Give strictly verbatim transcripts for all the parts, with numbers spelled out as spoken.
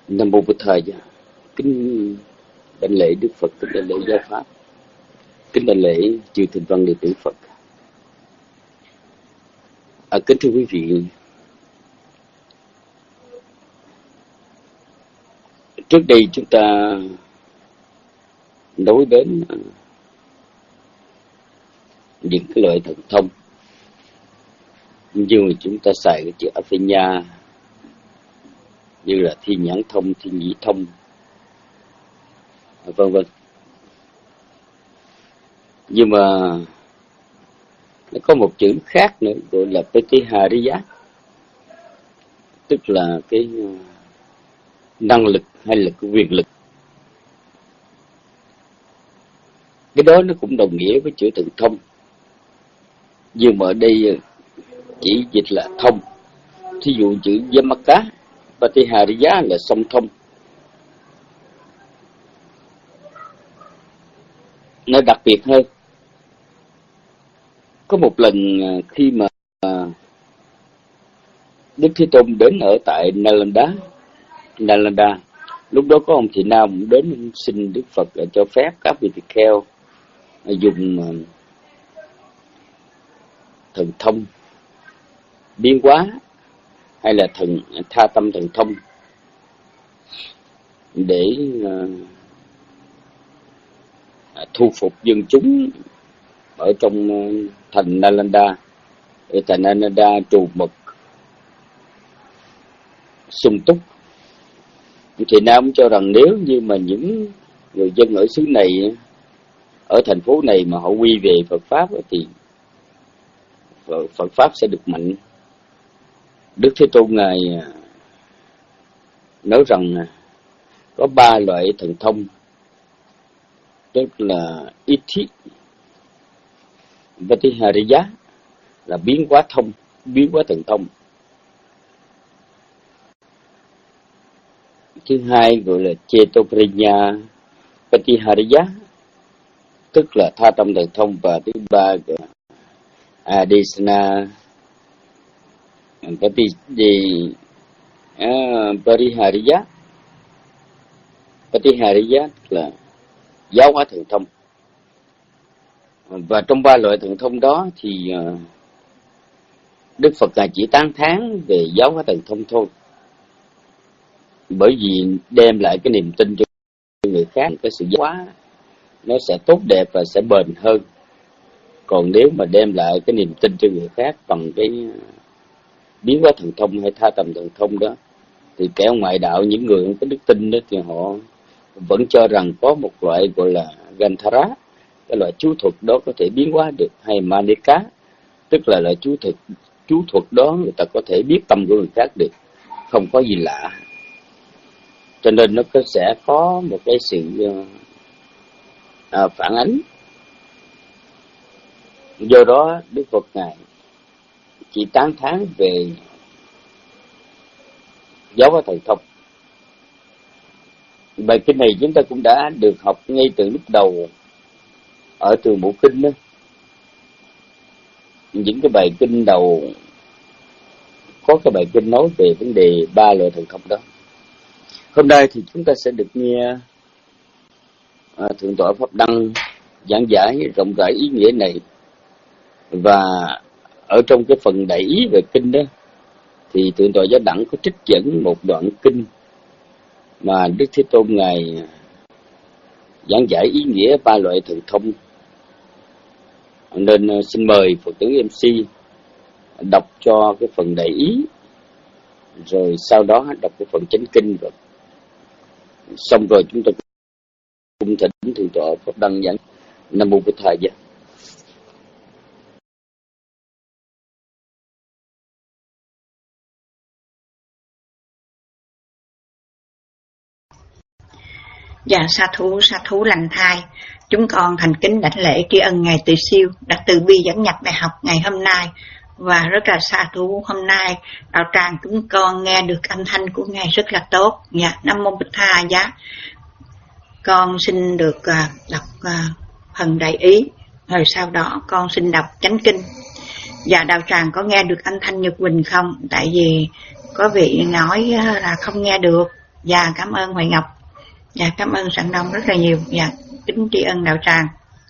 Nam mô Bụt Thầy. Kính đảnh lễ Đức Phật, kính đảnh lễ Giáo Pháp, kính đảnh lễ chư Thịnh Văn đệ tử Phật. À, kính thưa quý vị, trước đây chúng ta nói đến những cái loại thần thông, như mà chúng ta xài cái chữ Aphenya, như là thiên nhãn thông, thiên nhĩ thông, vân vân. Nhưng mà nó có một chữ khác nữa gọi là Petihariya, tức là cái năng lực hay là cái quyền lực. Cái đó nó cũng đồng nghĩa với chữ thần thông, nhưng mà ở đây chỉ dịch là thông. Thí dụ chữ Yamaka, Petihariya là song thông. Nó đặc biệt hơn. Có một lần khi mà Đức Thế Tôn đến ở tại Nalanda, Nalanda, lúc đó có ông Thị Nam đến xin Đức Phật cho phép các vị tỳ kheo dùng thần thông biến hóa hay là thần tha tâm thần thông để uh, thu phục dân chúng ở trong uh, thành Nalanda. Ở thành Nalanda trù mật sung túc. Thì Nam cho rằng nếu như mà những người dân ở xứ này, ở thành phố này mà họ quy về Phật Pháp thì Phật Pháp sẽ được mạnh. Đức Thế Tôn Ngài nói rằng có ba loại thần thông, tức là Ithi, Petihariya là biến hóa thông, biến hóa thần thông. Thứ hai gọi là Chetoprinya Petihariya, tức là tha tâm thần thông. Và thứ ba gọi là Adesana Petihariya. Petihariya là giáo hóa thần thông. Và trong ba loại thần thông đó thì Đức Phật Ngài chỉ tán thán về giáo hóa thần thông thôi, bởi vì đem lại cái niềm tin cho người khác, cái sự giáo hóa nó sẽ tốt đẹp và sẽ bền hơn. Còn nếu mà đem lại cái niềm tin cho người khác bằng cái biến hóa thần thông hay tha tâm thần thông đó, thì kẻ ngoại đạo, những người không có đức tin đó, thì họ vẫn cho rằng có một loại gọi là Ganthara, cái loại chú thuật đó có thể biến hóa được, hay Manika, tức là loại chú thuật chú thuật đó người ta có thể biết tâm của người khác được, không có gì lạ. Cho nên nó sẽ có một cái sự à, phản ánh. Do đó Đức Phật Ngài chỉ tán thán về giáo hóa thần thông. Bài kinh này chúng ta cũng đã được học ngay từ lúc đầu ở trường Bộ Kinh đó. Những cái bài kinh đầu có cái bài kinh nói về vấn đề ba loại thần thông đó. Hôm nay thì chúng ta sẽ được nghe à, Thượng tọa Pháp Đăng giảng giải rộng rãi ý nghĩa này. Và ở trong cái phần đại ý về kinh đó thì Thượng tọa Giáo Đẳng có trích dẫn một đoạn kinh mà Đức Thế Tôn Ngài giảng giải ý nghĩa ba loại thần thông. Nên xin mời Phật tử em xê đọc cho cái phần đại ý, rồi sau đó đọc cái phần chánh kinh, rồi xong rồi chúng ta cùng thỉnh Thượng tọa Pháp Đăng giảng. Nam mô Bụt Thầy. Dạ, sa thú, sa thú lành thai. Chúng con thành kính đảnh lễ tri ân Ngài Từ Siêu đã từ bi dẫn nhập bài học ngày hôm nay. Và rất là sa thú hôm nay đạo tràng chúng con nghe được âm thanh của Ngài rất là tốt. Dạ, Nam mô Bụt Thầy. Dạ, con xin được uh, đọc uh, phần đại ý, rồi sau đó con xin đọc chánh kinh. Dạ, đạo tràng có nghe được âm thanh Nhật Quỳnh không? Tại vì có vị nói uh, là không nghe được. Dạ cảm ơn Hoài Ngọc. Dạ cảm ơn Sẵn Đông rất là nhiều. Dạ kính tri ân đạo tràng.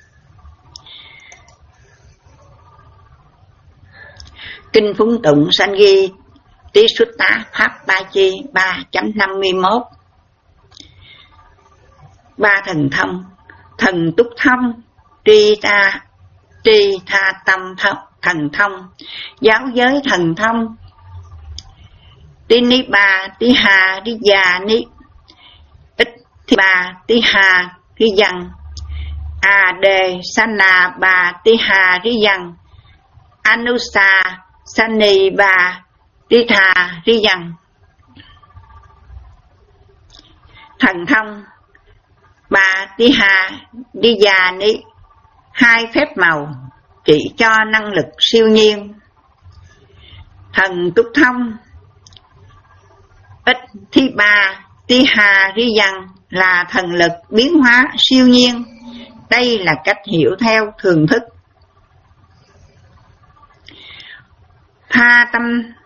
Kinh Phúng Tụng sanh ghi Tí Xuất Tá Pháp Ba Chi ba chấm năm mươi mốt. Ba thần thông: thần túc thông, tri ta tri tha tâm thông, thần thông, giáo giới thần thông, tí ni ba tí hà tí già ni ít tí ba tí hà tí dân, a đề sana ba tí hà tí dân, anusa sani ba tí thà tí dân. Thần thông ba tí hà tí già ni, hai phép màu chỉ cho năng lực siêu nhiên. Thần túc thông ít thi ba tí hà ri dân là thần lực biến hóa siêu nhiên. Đây là cách hiểu theo thường thức. Tha tâm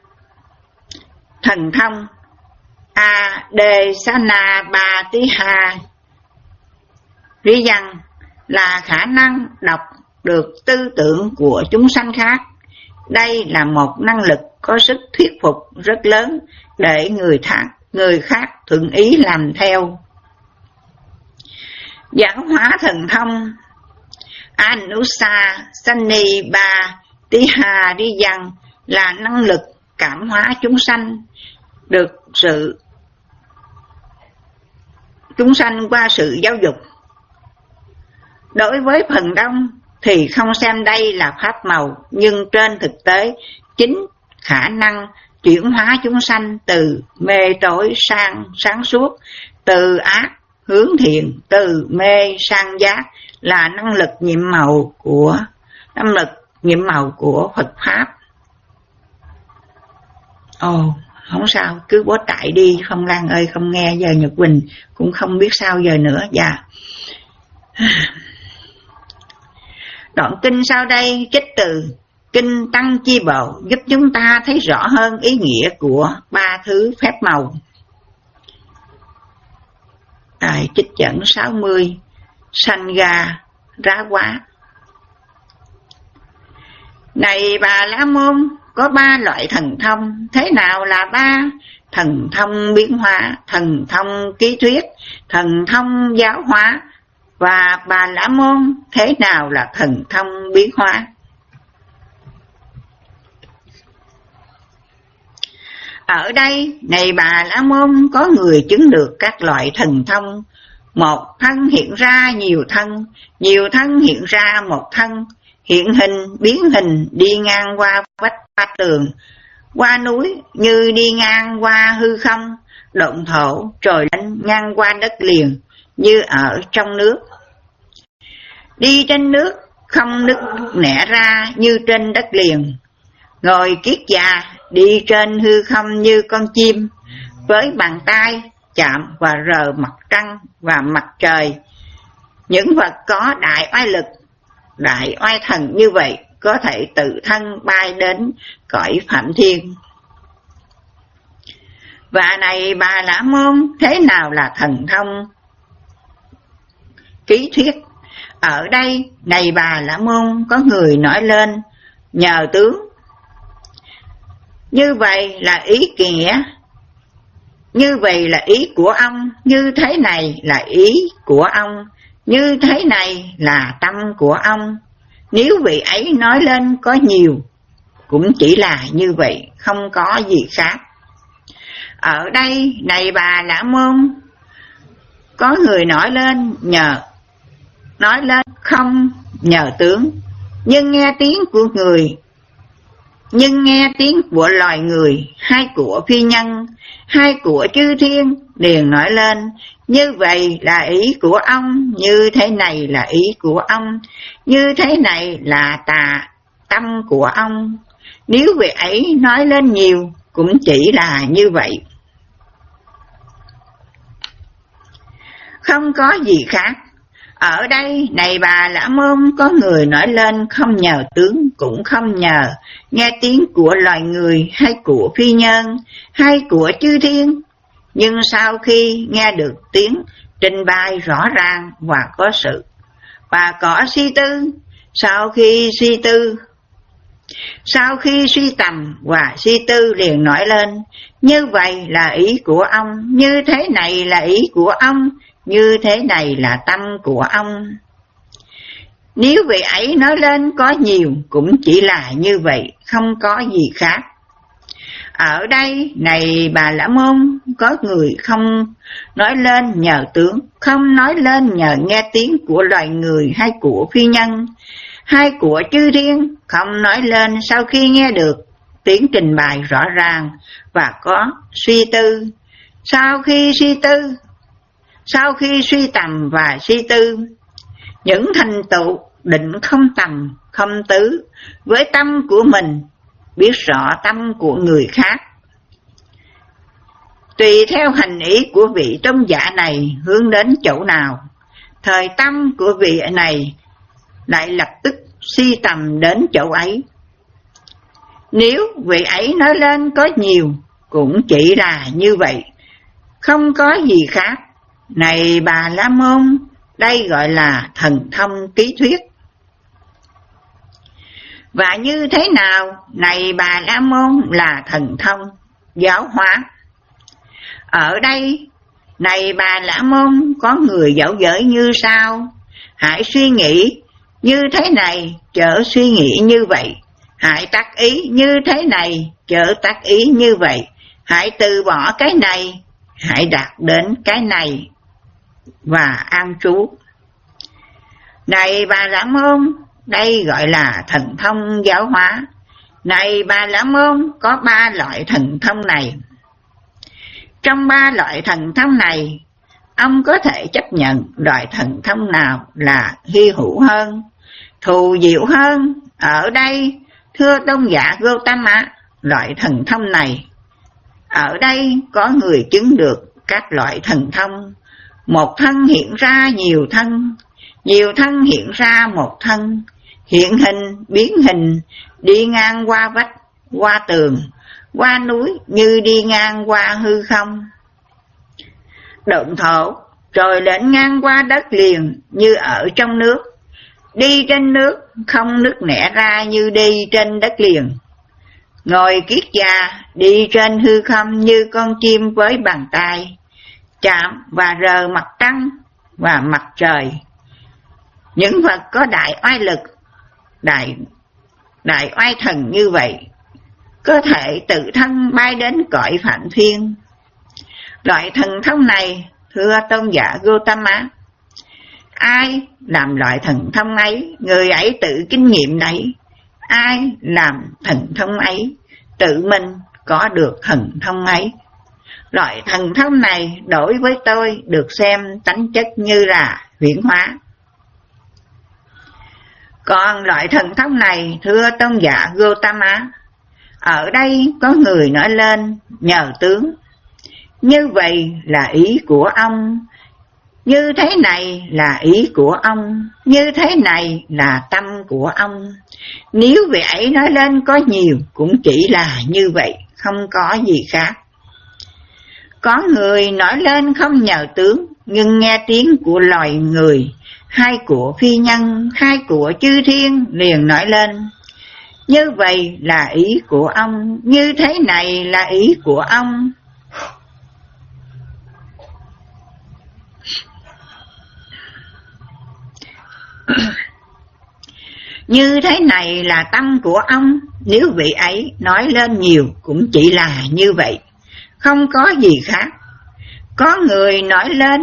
thần thông a đề sa na ba tí hà ri dân là khả năng đọc được tư tưởng của chúng sanh khác. Đây là một năng lực có sức thuyết phục rất lớn để người, thác, người khác thuận ý làm theo. Giáo hóa thần thông Anusa Sani Ba Tí Hà Đi Dân là năng lực cảm hóa chúng sanh, được sự chúng sanh qua sự giáo dục. Đối với phần đông thì không xem đây là pháp màu, nhưng trên thực tế chính khả năng chuyển hóa chúng sanh từ mê tối sang sáng suốt, từ ác hướng thiện, từ mê sang giác là năng lực nhiệm màu của năng lực nhiệm màu của Phật pháp. Ồ, không sao, cứ bó tại đi Phong Lan ơi, không nghe giờ Nhật Quỳnh cũng không biết sao giờ nữa. Dạ. Đoạn kinh sau đây trích từ Kinh Tăng Chi Bộ giúp chúng ta thấy rõ hơn ý nghĩa của ba thứ phép màu. Tại trích dẫn sáu mươi, Sangha Rá Quá. Này Bà La Môn, có ba loại thần thông. Thế nào là ba? Thần thông biến hóa, thần thông ký thuyết, thần thông giáo hóa. Và Bà La Môn, thế nào là thần thông biến hóa? Ở đây, này Bà La Môn, có người chứng được các loại thần thông. Một thân hiện ra nhiều thân, nhiều thân hiện ra một thân, hiện hình, biến hình, đi ngang qua vách qua tường, qua núi như đi ngang qua hư không, động thổ, trồi lên ngang qua đất liền như ở trong nước. Đi trên nước, không nứt nẻ ra như trên đất liền. Ngồi kiết già, đi trên hư không như con chim, với bàn tay chạm và rờ mặt trăng và mặt trời. Những vật có đại oai lực, đại oai thần như vậy có thể tự thân bay đến cõi Phạm Thiên. Và này Bà La Môn, thế nào là thần thông ký thuyết? Ở đây, này Bà La Môn, có người nói lên nhờ tướng. Như vậy là ý nghĩa, như vậy là ý của ông, như thế này là ý của ông, như thế này là tâm của ông. Nếu vị ấy nói lên có nhiều, cũng chỉ là như vậy, không có gì khác. Ở đây, này Bà La Môn, có người nói lên nhờ, nói lên không nhờ tướng, nhưng nghe tiếng của người, nhưng nghe tiếng của loài người, hay của phi nhân, hay của chư thiên, liền nói lên, như vậy là ý của ông, như thế này là ý của ông, như thế này là tà tâm của ông. Nếu vị ấy nói lên nhiều, cũng chỉ là như vậy, không có gì khác. Ở đây, này Bà La Môn, có người nói lên không nhờ tướng, cũng không nhờ nghe tiếng của loài người, hay của phi nhân, hay của chư thiên, nhưng sau khi nghe được tiếng trình bày rõ ràng và có sự và có suy tư, sau khi suy tư sau khi suy tầm và suy tư liền nói lên, như vậy là ý của ông, như thế này là ý của ông, như thế này là tâm của ông. Nếu vị ấy nói lên có nhiều cũng chỉ là như vậy, không có gì khác. Ở đây này Bà La Môn, có người không nói lên nhờ tướng, không nói lên nhờ nghe tiếng của loài người hay của phi nhân hay của chư thiên, không nói lên sau khi nghe được tiếng trình bày rõ ràng và có suy tư. Sau khi suy tư, sau khi suy tầm và suy tư, những thành tựu định không tầm không tứ với tâm của mình, biết rõ tâm của người khác. Tùy theo hành ý của vị tôn giả này hướng đến chỗ nào, thời tâm của vị này lại lập tức suy tầm đến chỗ ấy. Nếu vị ấy nói lên có nhiều cũng chỉ là như vậy, không có gì khác. Này Bà La Môn, đây gọi là thần thông ký thuyết. Và như thế nào, này Bà La Môn, là thần thông giáo hóa? Ở đây, này Bà La Môn, có người dẫu dỡi như sau: hãy suy nghĩ như thế này, chớ suy nghĩ như vậy. Hãy tác ý như thế này, chớ tác ý như vậy. Hãy từ bỏ cái này, hãy đạt đến cái này và an trú. Này Bà La Môn, đây gọi là thần thông giáo hóa. Này Bà La Môn, có ba loại thần thông này. Trong ba loại thần thông này, ông có thể chấp nhận loại thần thông nào là hy hữu hơn, thù diệu hơn? Ở đây, thưa tôn giả Gautama, loại thần thông này, ở đây có người chứng được các loại thần thông. Một thân hiện ra nhiều thân, nhiều thân hiện ra một thân, hiện hình, biến hình, đi ngang qua vách, qua tường, qua núi như đi ngang qua hư không. Động thổ, rồi lên ngang qua đất liền như ở trong nước, đi trên nước, không nước nẻ ra như đi trên đất liền. Ngồi kiết già, đi trên hư không như con chim với bàn tay, chạm và rờ mặt trăng và mặt trời. Những vật có đại oai lực, đại, đại oai thần như vậy, có thể tự thân bay đến cõi Phạm Thiên. Loại thần thông này, thưa tôn giả Gautama, ai làm loại thần thông ấy, người ấy tự kinh nghiệm đấy. Ai làm thần thông ấy, tự mình có được thần thông ấy. Loại thần thông này đối với tôi được xem tánh chất như là huyễn hóa. Còn loại thần thông này, thưa tôn giả Gautama, ở đây có người nói lên nhờ tướng. Như vậy là ý của ông, như thế này là ý của ông, như thế này là tâm của ông. Nếu vị ấy nói lên có nhiều cũng chỉ là như vậy, không có gì khác. Có người nói lên không nhờ tướng, nhưng nghe tiếng của loài người, hay của phi nhân, hay của chư thiên liền nói lên. Như vậy là ý của ông, như thế này là ý của ông. Như thế này là tâm của ông, nếu vị ấy nói lên nhiều cũng chỉ là như vậy, không có gì khác. Có người nói lên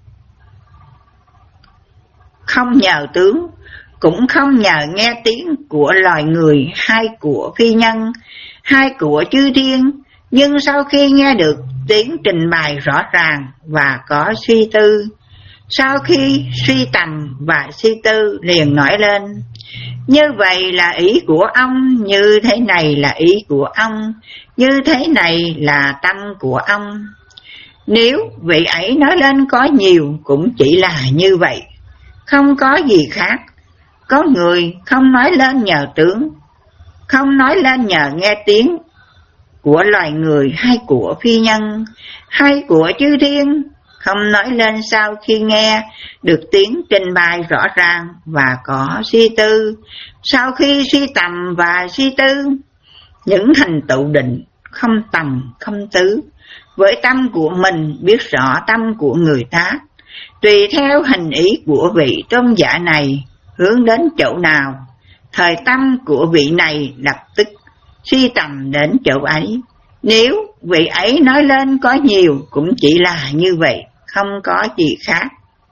không nhờ tướng, cũng không nhờ nghe tiếng của loài người, hay của phi nhân, hay của chư thiên, nhưng sau khi nghe được tiếng trình bày rõ ràng và có suy tư, sau khi suy tầm và suy tư liền nói lên. Như vậy là ý của ông, như thế này là ý của ông, như thế này là tâm của ông. Nếu vị ấy nói lên có nhiều cũng chỉ là như vậy, không có gì khác. Có người không nói lên nhờ tướng, không nói lên nhờ nghe tiếng của loài người hay của phi nhân hay của chư thiên, không nói lên sau khi nghe được tiếng trình bày rõ ràng và có suy tư. Sau khi suy tầm và suy tư, những thành tựu định không tầm không tứ, với tâm của mình biết rõ tâm của người ta, tùy theo hình ý của vị tôn giả này hướng đến chỗ nào, thời tâm của vị này lập tức suy tầm đến chỗ ấy. Nếu vị ấy nói lên có nhiều cũng chỉ là như vậy, không có gì khác.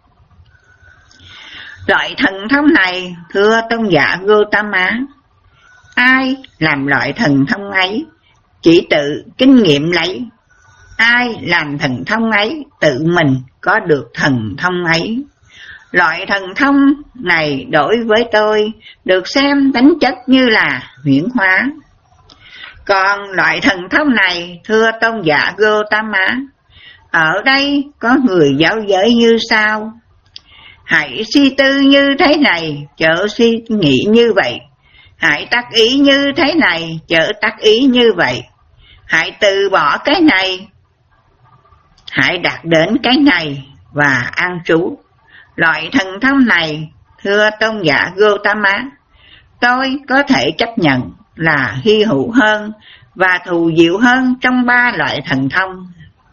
Loại thần thông này, thưa tôn giả Gautama, ai làm loại thần thông ấy chỉ tự kinh nghiệm lấy, ai làm thần thông ấy tự mình có được thần thông ấy. Loại thần thông này đối với tôi được xem tính chất như là huyễn hóa. Còn loại thần thông này, thưa tôn giả Gautama, ở đây có người giáo giới như sau: hãy suy tư như thế này, chớ suy nghĩ như vậy. Hãy tác ý như thế này, chớ tác ý như vậy. Hãy từ bỏ cái này, hãy đạt đến cái này và an trú. Loại thần thông này, thưa tôn giả Gautama, tôi có thể chấp nhận là hy hữu hơn và thù diệu hơn trong ba loại thần thông.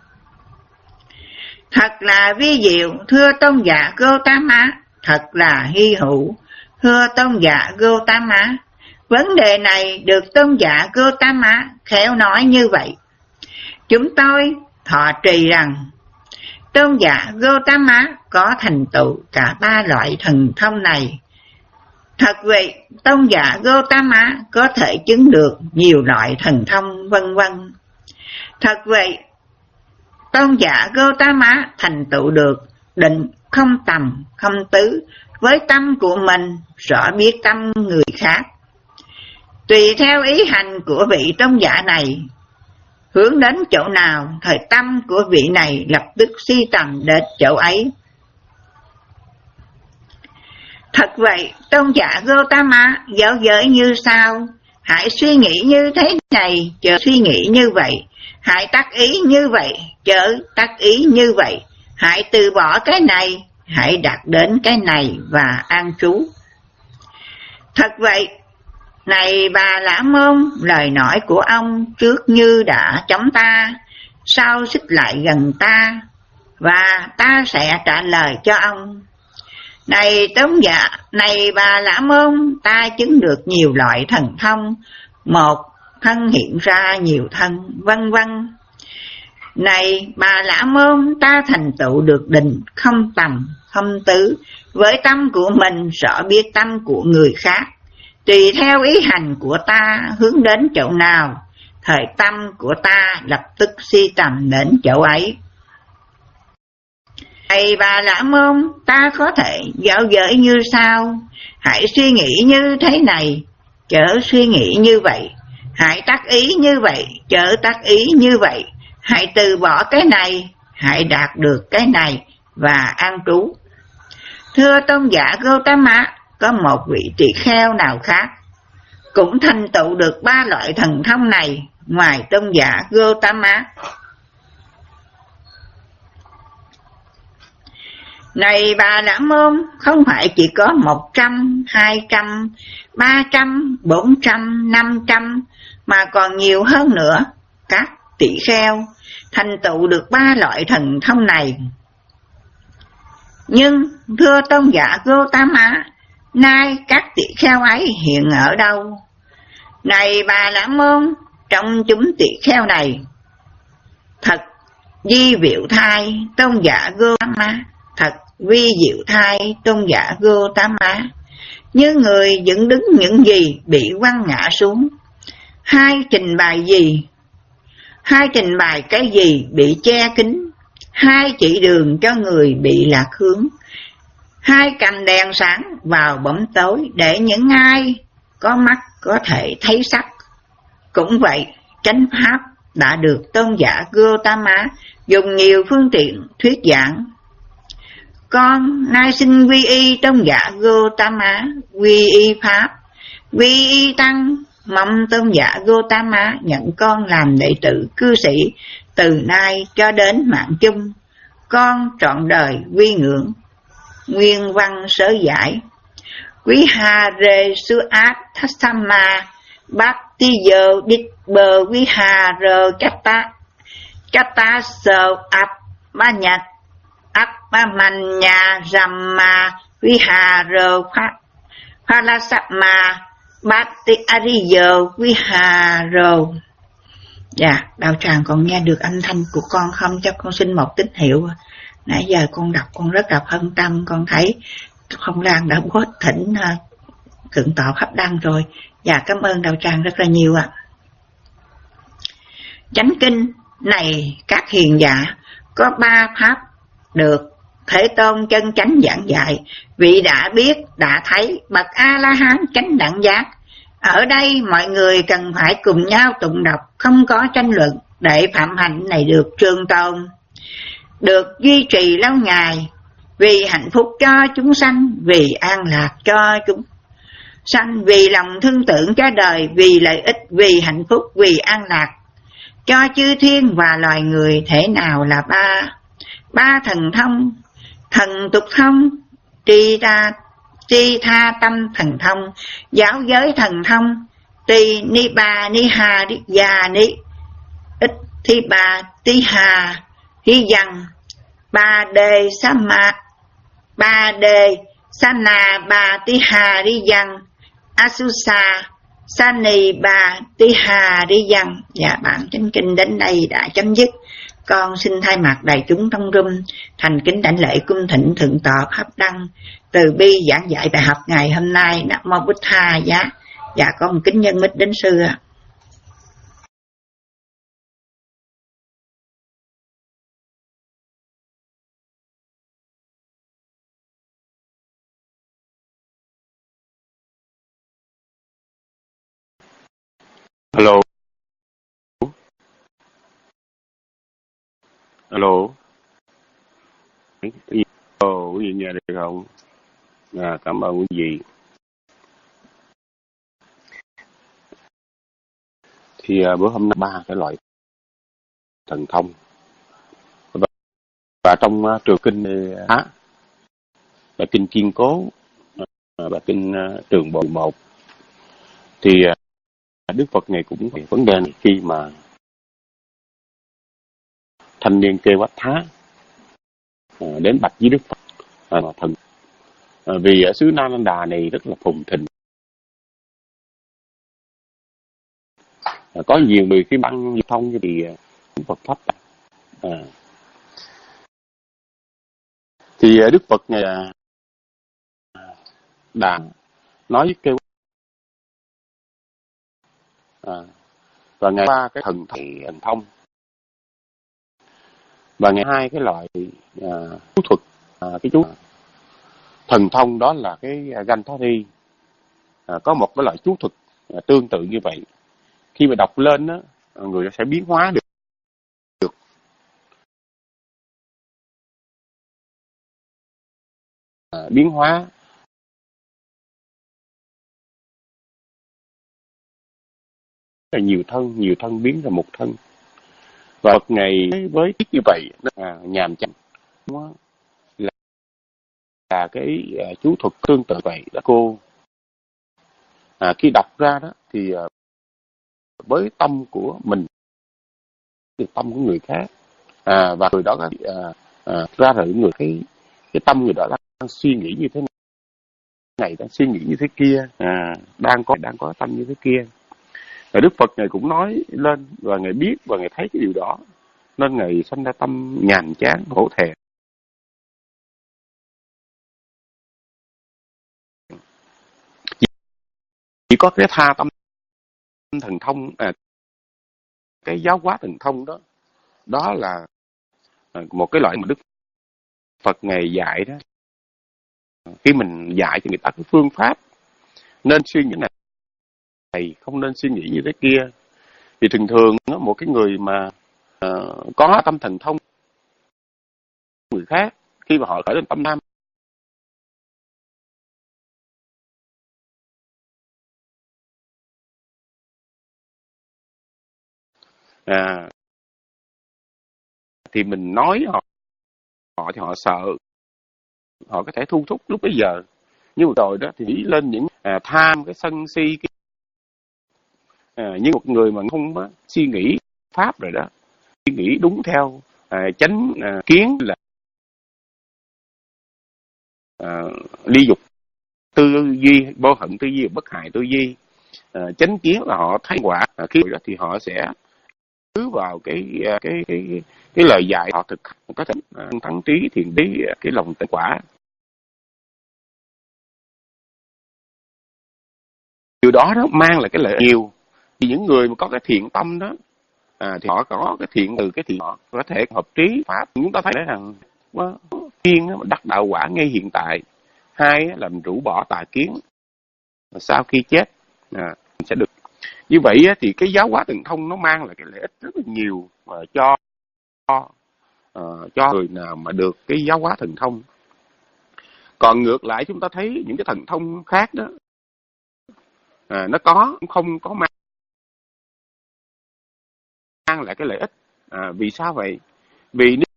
Thật là vi diệu, thưa tôn giả Gautama, thật là hy hữu, thưa tôn giả Gautama. Vấn đề này được tôn giả Gautama khéo nói như vậy. Chúng tôi thọ trì rằng tôn giả Gautama có thành tựu cả ba loại thần thông này. Thật vậy, tôn giả Gautama có thể chứng được nhiều loại thần thông vân vân. Thật vậy, tôn giả Gautama thành tựu được định không tầm không tứ với tâm của mình, rõ biết tâm người khác. Tùy theo ý hành của vị tôn giả này, hướng đến chỗ nào, thời tâm của vị này lập tức suy tầm đến chỗ ấy. Thật vậy, tôn giả Gautama giáo giới như sau: hãy suy nghĩ như thế này, chớ suy nghĩ như vậy. Hãy tác ý như vậy, chớ tác ý như vậy. Hãy từ bỏ cái này, hãy đạt đến cái này và an trú. Thật vậy, này Bà La Môn, lời nói của ông trước như đã chống ta, sau xích lại gần ta, và ta sẽ trả lời cho ông. Này tôn giả, này Bà La Môn, ta chứng được nhiều loại thần thông, một thân hiện ra nhiều thân, vân vân. Này Bà La Môn, ta thành tựu được định không tầm không tứ, với tâm của mình rõ biết tâm của người khác. Tùy theo ý hành của ta hướng đến chỗ nào, thời tâm của ta lập tức suy tầm đến chỗ ấy. Này Bà La Môn, ta có thể giáo giới như sau: hãy suy nghĩ như thế này, chớ suy nghĩ như vậy. Hãy tác ý như vậy, chớ tác ý như vậy. Hãy từ bỏ cái này, hãy đạt được cái này và an trú. Thưa tôn giả Gautama, có một vị tỳ kheo nào khác cũng thành tựu được ba loại thần thông này ngoài tôn giả Gautama? Này Bà La Môn, không phải chỉ có một trăm, hai trăm, ba trăm, bốn trăm, năm trăm, mà còn nhiều hơn nữa. Các tỷ kheo thành tựu được ba loại thần thông này. Nhưng thưa tôn giả Gautama, nay các tỷ kheo ấy hiện ở đâu? Này Bà La Môn, trong chúng tỷ kheo này, thật vi diệu thai tôn giả Gautama, thật vi diệu thai tôn giả Gautama, như người dựng đứng những gì bị quăng ngã xuống. Hai trình bày gì? Hai trình bày cái gì bị che kín? Hai chỉ đường cho người bị lạc hướng. Hai cầm đèn sáng vào bóng tối để những ai có mắt có thể thấy sắc. Cũng vậy, chánh pháp đã được tôn giả Gautama dùng nhiều phương tiện thuyết giảng. Con nay xin quy y tôn giả Gautama, quy y pháp, quy y tăng, mong tôn giả Gotama nhận con làm đệ tử cư sĩ, từ nay cho đến mạng chung. Con trọn đời quy ngưỡng nguyên văn sớ giải. Quý ha rê su át thasama bát ti dơ đích bờ quý ha rơ kata kata sơ áp ba nhật áp ba man nhà ramma quý ha rơ phát pha la sắp ma bát ti ari dơ quý ha rơ. Dạ, đạo tràng còn nghe được âm thanh của con không? Cho con xin một tín hiệu. Nãy giờ con đọc con rất là phân tâm, con thấy Phong Lan đã bố thỉnh uh, thượng tọa Pháp Đăng rồi. Dạ, cảm ơn đạo tràng rất là nhiều ạ. À. Chánh kinh này các hiền giả có ba pháp được Thế Tôn chân chánh giảng dạy. Vị đã biết, đã thấy bậc A-la-hán chánh đẳng giác. Ở đây mọi người cần phải cùng nhau tụng đọc, không có tranh luận, để phạm hạnh này được trường tồn, được duy trì lâu ngày, vì hạnh phúc cho chúng sanh, vì an lạc cho chúng sanh, vì lòng thương tưởng cho đời, vì lợi ích, vì hạnh phúc, vì an lạc cho chư thiên và loài người. Thể nào là ba ba thần thông: thần tục thông, tri ta tri tha tâm thần thông, giáo giới thần thông, ti ni ba ni ha ni già ni ít thi ba ti hà hi dần ba đề sa ma ba đề sa na ba ti hà đi dần asusa sa ni ba ti hà đi dần. Dạ, bản chánh kinh đến đây đã chấm dứt. Con xin thay mặt đại chúng trong room thành kính đảnh lễ cung thỉnh thượng tọa Pháp Đăng từ bi giảng dạy bài học ngày hôm nay. Nam mô Bụt Tha giá. Dạ, con kính nhân mít đến sư ạ. Alo. Alo. Ồ, quý vị nghe được không? À, cảm ơn quý vị. Thì uh, bữa hôm nay ba cái loại thần thông và, và trong uh, trường kinh Á, uh, và kinh Kiên Cố, uh, và kinh uh, Trường Bộ một, thì uh, Đức Phật này cũng có vấn đề này khi mà thanh niên Kê Quách Thá uh, đến bạch với Đức Phật uh, thần uh, vì ở xứ Nam Đà này rất là phồn thịnh, uh, có nhiều người khi băng giao thông thì uh, Phật pháp uh, thì uh, Đức Phật này uh, đã nói với Kê À, và ngày ba cái thần thị thần thông, và ngày hai cái loại à, chú thuật, à, cái chú thần thông đó là cái ganh thó thi. À, có một cái loại chú thuật à, tương tự như vậy, khi mà đọc lên đó, người sẽ biến hóa được, được. À, biến hóa là nhiều thân, nhiều thân biến ra một thân. Và Phật ngày với biết như vậy à, nhàm chán là, là cái à, chú thuật tương tự vậy đó cô. À, khi đọc ra đó thì à, với tâm của mình thì tâm của người khác, à, và người đó à, à, ra rồi người cái cái tâm người đó đang suy nghĩ như thế này, đang suy nghĩ như thế kia, à, đang có đang có tâm như thế kia. Và Đức Phật Ngài cũng nói lên, và Ngài biết và Ngài thấy cái điều đó, nên Ngài sanh ra tâm nhàm chán, hổ thẹn. Chỉ có cái tha tâm thần thông, à, cái giáo hóa thần thông đó, đó là một cái loại mà Đức Phật Ngài dạy đó. Khi mình dạy cho người ta cái phương pháp, nên suy nghĩ này, này không nên suy nghĩ như thế kia. Thì thường thường một cái người mà uh, có tâm thần thông người khác, khi mà họ khởi lên tâm tham, à, thì mình nói họ họ thì họ sợ, họ có thể thu thúc lúc bấy giờ. Nhưng rồi đó thì nghĩ lên những à, tham, cái sân si, cái, à, như một người mà không á, suy nghĩ pháp rồi đó, suy nghĩ đúng theo à, chánh à, kiến là à, ly dục tư duy, vô hận tư duy, bất hại tư duy, à, chánh kiến là họ thấy quả, à, khi đó thì họ sẽ cứ vào cái cái cái cái, cái lời dạy họ thực có thể à, thắng trí thiền trí cái lòng tịnh quả. Điều đó đó mang lại cái lợi nhiều. Thì những người mà có cái thiện tâm đó à, thì họ có cái thiện từ cái thiện họ có thể hợp trí pháp. Chúng ta thấy rằng tiên đắc đạo quả ngay hiện tại, hai làm rũ bỏ tà kiến sau khi chết à, sẽ được. Như vậy thì cái giáo hóa thần thông nó mang lại cái lợi ích rất là nhiều mà cho uh, cho người nào mà được cái giáo hóa thần thông. Còn ngược lại chúng ta thấy những cái thần thông khác đó à, nó có không có mang mang lại cái lợi ích. À, vì sao vậy? Vì nếu,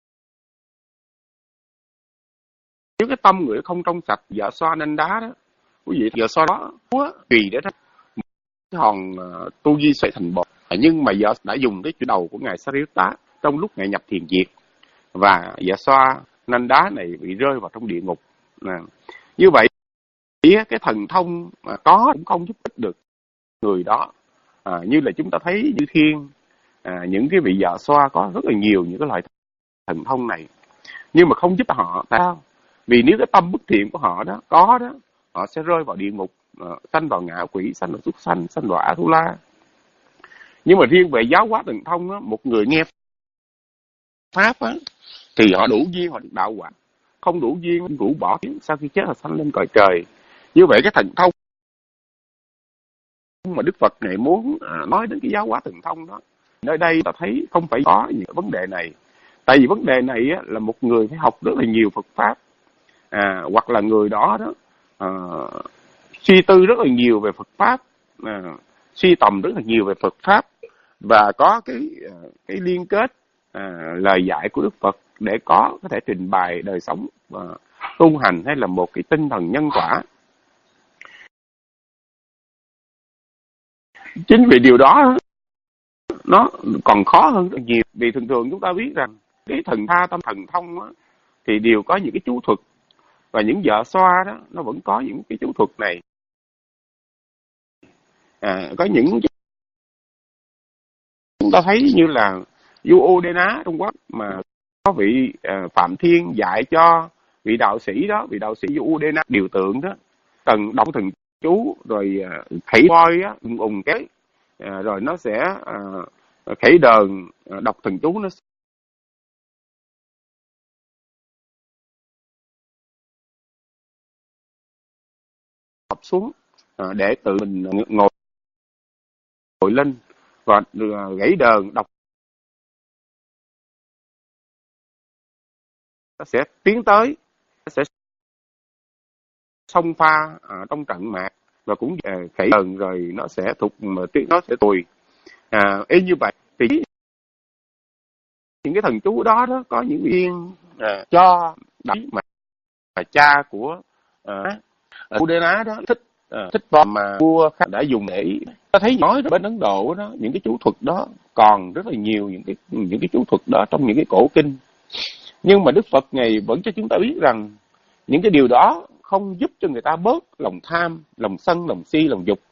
nếu cái tâm người không trong sạch, vợ xoa nên đá đó, quý vị vợ xoa đó vì đó, đó cái hòn uh, tu di xoay thành bột. À, nhưng mà vợ đã dùng cái chữ đầu của ngài Sariputta trong lúc ngài nhập thiền diệt, và vợ xoa nên đá này bị rơi vào trong địa ngục. À, như vậy cái thần thông mà có cũng không giúp ích được người đó. À, như là chúng ta thấy như Thiên, à, những cái vị vợ xoa có rất là nhiều những cái loại thần thông này, nhưng mà không giúp họ. Tại sao? Vì nếu cái tâm bất thiện của họ đó có đó, họ sẽ rơi vào địa ngục, à, sanh vào ngạ quỷ, sanh vào súc sanh, sanh vào A Tu La. Nhưng mà riêng về giáo hóa thần thông đó, một người nghe pháp á, thì họ đủ duyên họ được đạo quả, không đủ duyên rũ bỏ sau khi chết là sanh lên cõi trời. Như vậy cái thần thông mà Đức Phật này muốn à, nói đến cái giáo hóa thần thông đó, nơi đây ta thấy không phải có những vấn đề này. Tại vì vấn đề này á, là một người phải học rất là nhiều Phật pháp, à, hoặc là người đó đó à, suy tư rất là nhiều về Phật pháp, à, suy tầm rất là nhiều về Phật pháp, và có cái cái liên kết à, lời dạy của Đức Phật để có có thể trình bày đời sống à, tu hành hay là một cái tinh thần nhân quả. Chính vì điều đó nó còn khó hơn rất nhiều. Vì thường thường chúng ta biết rằng cái thần tha tâm thần thông á, thì đều có những cái chú thuật, và những vợ xoa đó nó vẫn có những cái chú thuật này. À, có những chúng ta thấy như là vua Udena Trung Quốc mà có vị uh, Phạm Thiên dạy cho vị đạo sĩ đó, vị đạo sĩ vua Udena điều tượng đó, cần đọc thần chú rồi uh, khẩy voi á, ùng ùng cái uh, rồi nó sẽ uh, khẩy đờn uh, đọc thần chú, nó học xuống uh, để tự mình ngồi ngồi lên và uh, gãy đờn đọc, nó sẽ tiến tới, nó sẽ xông pha à, trong trận mạc, và cũng à, khẩy đờn rồi nó sẽ thục mà nó sẽ tùy. À, y như vậy thì những cái thần chú đó đó có những viên à, cho đẩy mà, mà cha của à, Udena đó thích à, thích bom mà vua đã dùng để ta thấy nói bên Ấn Độ đó, những cái chú thuật đó còn rất là nhiều, những cái những cái chú thuật đó trong những cái cổ kinh. Nhưng mà Đức Phật ngày vẫn cho chúng ta biết rằng những cái điều đó không giúp cho người ta bớt lòng tham, lòng sân, lòng si, lòng dục.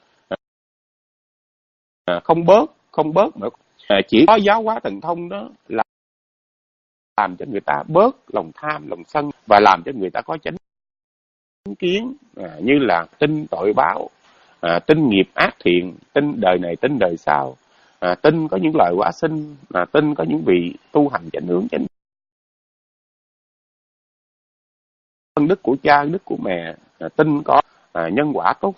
À, không bớt, không bớt mà à, chỉ có giáo hóa thần thông đó là làm cho người ta bớt lòng tham, lòng sân, và làm cho người ta có chánh kiến, à, như là tin tội báo, à, tin nghiệp ác thiện, tin đời này, tin đời sau, à, tin có những loài hóa sinh, à, tin có những vị tu hành chánh hướng chánh ân đức của cha, ân đức của mẹ, à, tin có à, nhân quả tốt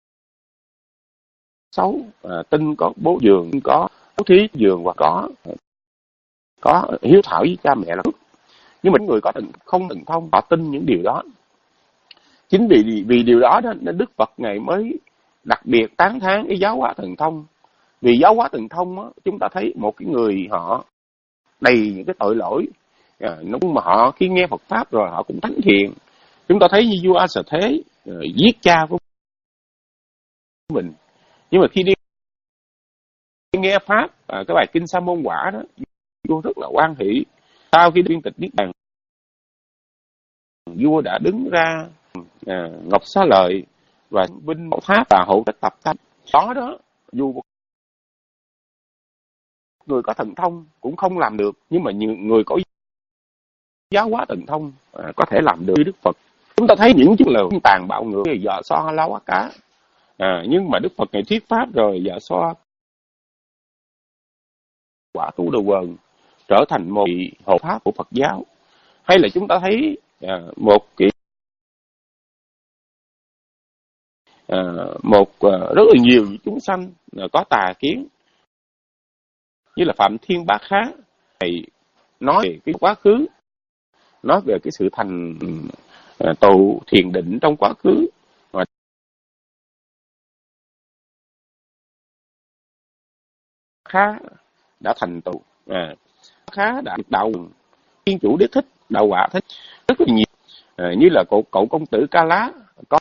xấu, à, tin có bố dường, có bố thí dường, và có có hiếu thảo với cha mẹ là tốt. Nhưng mà những người có thần không thần thông, họ tin những điều đó. Chính vì vì điều đó đó nên Đức Phật ngày mới đặc biệt tán thán cái giáo hóa thần thông, Vì giáo hóa thần thông á, chúng ta thấy một cái người họ đầy những cái tội lỗi, à, nhưng mà họ khi nghe Phật pháp rồi họ cũng thánh thiện. Chúng ta thấy như vua A Sở Thế uh, giết cha của mình, nhưng mà khi đi nghe pháp à, cái bài kinh Sa Môn Quả đó, vua rất là hoan hỷ. Sau khi viên tịch niết bàn, vua đã đứng ra à, ngọc xá lợi và binh mẫu tháp và hộ trách tập tâm. Đó đó, dù người có thần thông cũng không làm được, nhưng mà nhiều người có giáo hóa thần thông à, có thể làm được như Đức Phật. Chúng ta thấy những chuyện là tàn bạo ngược, dọ so lao quá cá, à, nhưng mà Đức Phật ngày thuyết pháp rồi dọ so quả tu đầu quần, trở thành một hộ pháp của Phật giáo. Hay là chúng ta thấy à, một cái à, một à, rất là nhiều chúng sanh à, có tà kiến, như là Phạm Thiên Bá Khá thầy nói về cái quá khứ, nói về cái sự thành à, tụ thiền định trong quá khứ, và Khá đã thành tựu, à, Khá đã đạo Thiên Chủ Đế Thích, đạo quả thích rất là nhiều, à, như là cậu cậu công tử Ca Lá, con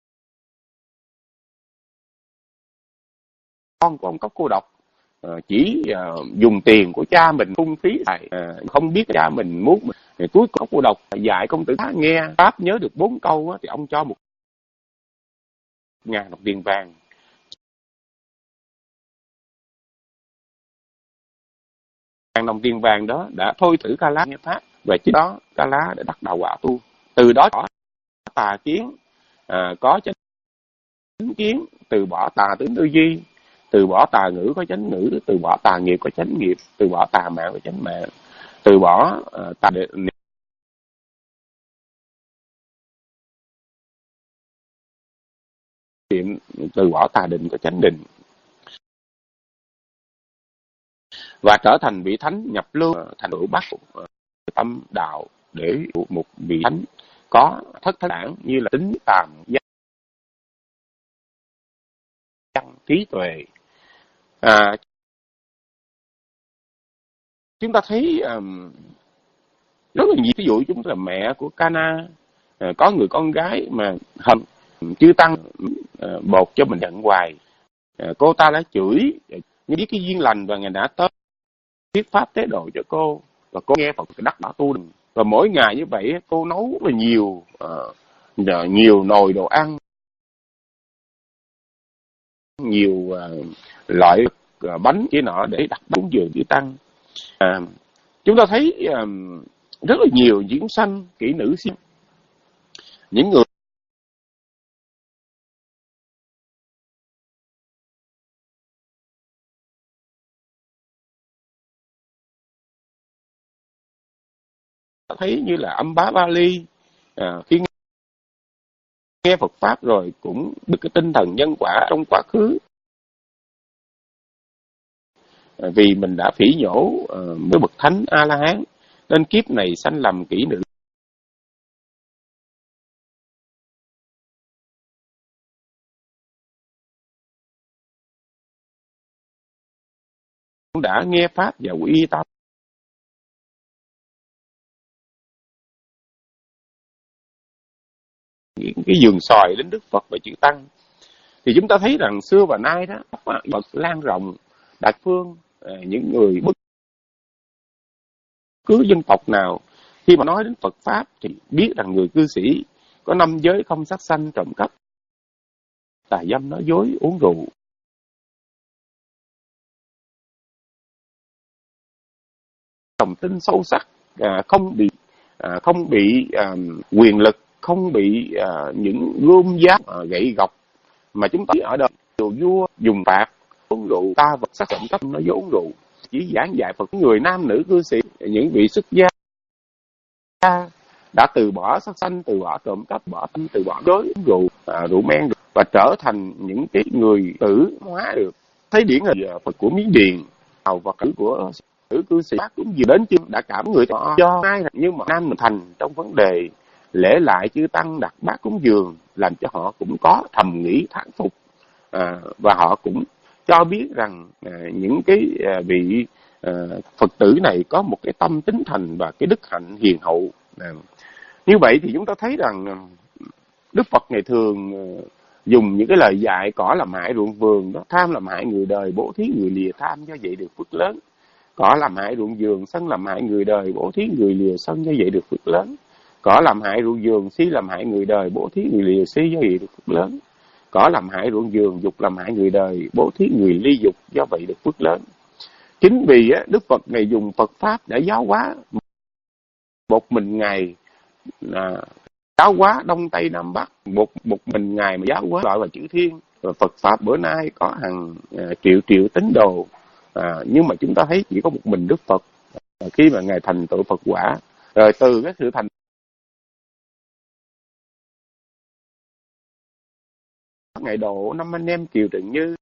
con của ông Cốc Cô Độc, à, chỉ à, dùng tiền của cha mình phung phí lại, à, không biết cha mình muốn mình. Cuối Cốc Cô Độc dạy công tử Khá nghe pháp nhớ được bốn câu á, thì ông cho một ngàn đồng tiền vàng. Ngàn đồng tiền vàng đó đã thôi thử Ca Lá nghe pháp, và chính đó Ca Lá đã đắc đạo quả tu. Từ đó có tà kiến, à, có chánh kiến, từ bỏ tà tướng tư duy, từ bỏ tà ngữ có chánh ngữ, từ bỏ tà nghiệp có chánh nghiệp, từ bỏ tà mạng có chánh mạng, từ bỏ uh, tà niệm, từ bỏ tà định có chánh định, và trở thành vị thánh nhập lưu, thành tựu bát uh, tâm đạo, để một vị thánh có thất thánh đẳng như là tính tàm văn trí tuệ. À, chúng ta thấy um, rất là nhiều ví dụ. Chúng ta là mẹ của Cana, à, có người con gái mà hầm chư tăng à, bột cho mình giận hoài, à, cô ta đã chửi nhưng biết cái duyên lành, và ngài đã tới thuyết pháp tế độ cho cô, và cô nghe Phật đắc đạo tu. Và mỗi ngày như vậy cô nấu rất là nhiều uh, nhiều nồi đồ ăn, nhiều uh, loại uh, bánh kia nọ để đặt cúng dường chư tăng. À, chúng ta thấy um, rất là nhiều diễn sanh kỹ nữ siêu, những người thấy như là Âm Bá Ba Ly, à, khi nghe Phật pháp rồi cũng được cái tinh thần nhân quả trong quá khứ, à, vì mình đã phỉ nhổ à, với bậc thánh A La Hán nên kiếp này sanh làm kỹ nữ. Cũng đã nghe pháp và quy y tâm, những cái giường sòi đến Đức Phật và chư tăng. Thì chúng ta thấy rằng xưa và nay đó, Phật lan rộng đại phương, à, những người bất cứ dân tộc nào khi mà nói đến Phật pháp thì biết rằng người cư sĩ có năm giới không sát sanh, trộm cắp, tà dâm, nói dối, uống rượu. Lòng tin sâu sắc, à, không bị à, không bị à, quyền lực, không bị à, những gươm giáo à, gậy gộc mà chúng ta ở đây triều vua dùng bạc uống rượu, ta vật sắc trộm cắp, nói dối, uống rượu. Chỉ giảng dạy Phật người nam nữ cư sĩ, những vị xuất gia đã từ bỏ sát sanh, từ bỏ trộm cắp, bỏ tâm, từ bỏ dối, uống rượu, à, rượu men được, và trở thành những cái người tử hóa được. Thấy điển hình Phật của Miến Điện, hầu và cử của cử cư sĩ cũng vừa đến chưa đã cảm người cho do ai, nhưng mà nam mình thành trong vấn đề lễ lại chư tăng đặt bát cúng dường, làm cho họ cũng có thầm nghĩ thán phục, à, và họ cũng cho biết rằng à, những cái à, vị à, Phật tử này có một cái tâm tín thành và cái đức hạnh hiền hậu. À, như vậy thì chúng ta thấy rằng Đức Phật ngày thường dùng những cái lời dạy cỏ làm hại ruộng vườn đó, tham làm hại người đời, bố thí người lìa tham, do vậy được phước lớn. Cỏ làm hại ruộng vườn, sân làm hại người đời, bố thí người lìa sân, do vậy được phước lớn. Cỏ làm hại ruộng vườn, si làm hại người đời, bố thí người lìa si, do vậy được phước lớn. Cỏ làm hại ruộng vườn, dục làm hại người đời, bố thí người ly dục, do vậy được phước lớn. Chính vì á, Đức Phật này dùng Phật Pháp để giáo hóa một mình Ngài, à, giáo hóa Đông Tây Nam Bắc, một một mình Ngài mà giáo hóa loại và chữ thiên. Và Phật Pháp bữa nay có hàng à, triệu triệu tín đồ, à, nhưng mà chúng ta thấy chỉ có một mình Đức Phật à, khi mà Ngài thành tựu Phật quả. Rồi từ cái sự thành Ngài độ năm anh em Kiều Trần Như,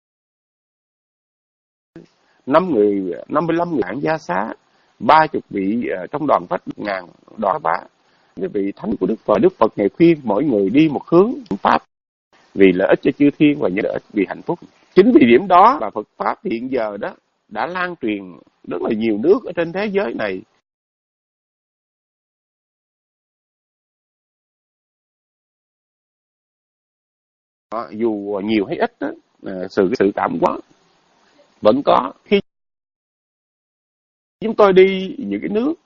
năm người, năm mươi lăm người hạng gia xá, ba chục vị uh, trong đoàn phách ngàn đoàn bá, cái vị thánh của Đức Phật. Đức Phật ngày khuyên mỗi người đi một hướng pháp vì lợi ích cho chư thiên và nhân lợi ích vì hạnh phúc. Chính vì điểm đó là Phật Pháp hiện giờ đó đã lan truyền rất là nhiều nước ở trên thế giới này. À, dù nhiều hay ít đó, à, sự sự cảm hóa vẫn có. Khi chúng tôi đi những cái nước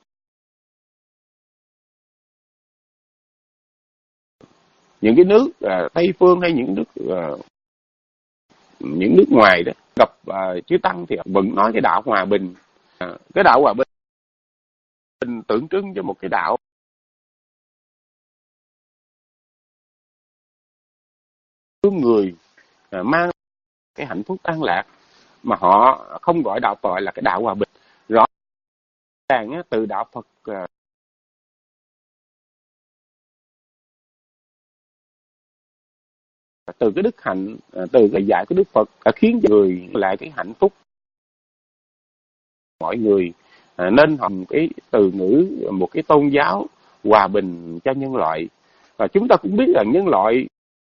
những cái nước à, Tây phương hay những nước à, những nước ngoài đó gặp à, chư tăng thì vẫn nói cái đạo hòa bình. À, cái đạo hòa bình tượng trưng cho một cái đạo người à, mang cái hạnh phúc an lạc, mà họ không gọi đạo Phật là cái đạo hòa bình. Rõ ràng á, từ đạo Phật à, từ cái đức hạnh, à, từ cái dạy của Đức Phật à, khiến cho người lại cái hạnh phúc. Mọi người à, nên học cái từ ngữ một cái tôn giáo hòa bình cho nhân loại. Và chúng ta cũng biết là nhân loại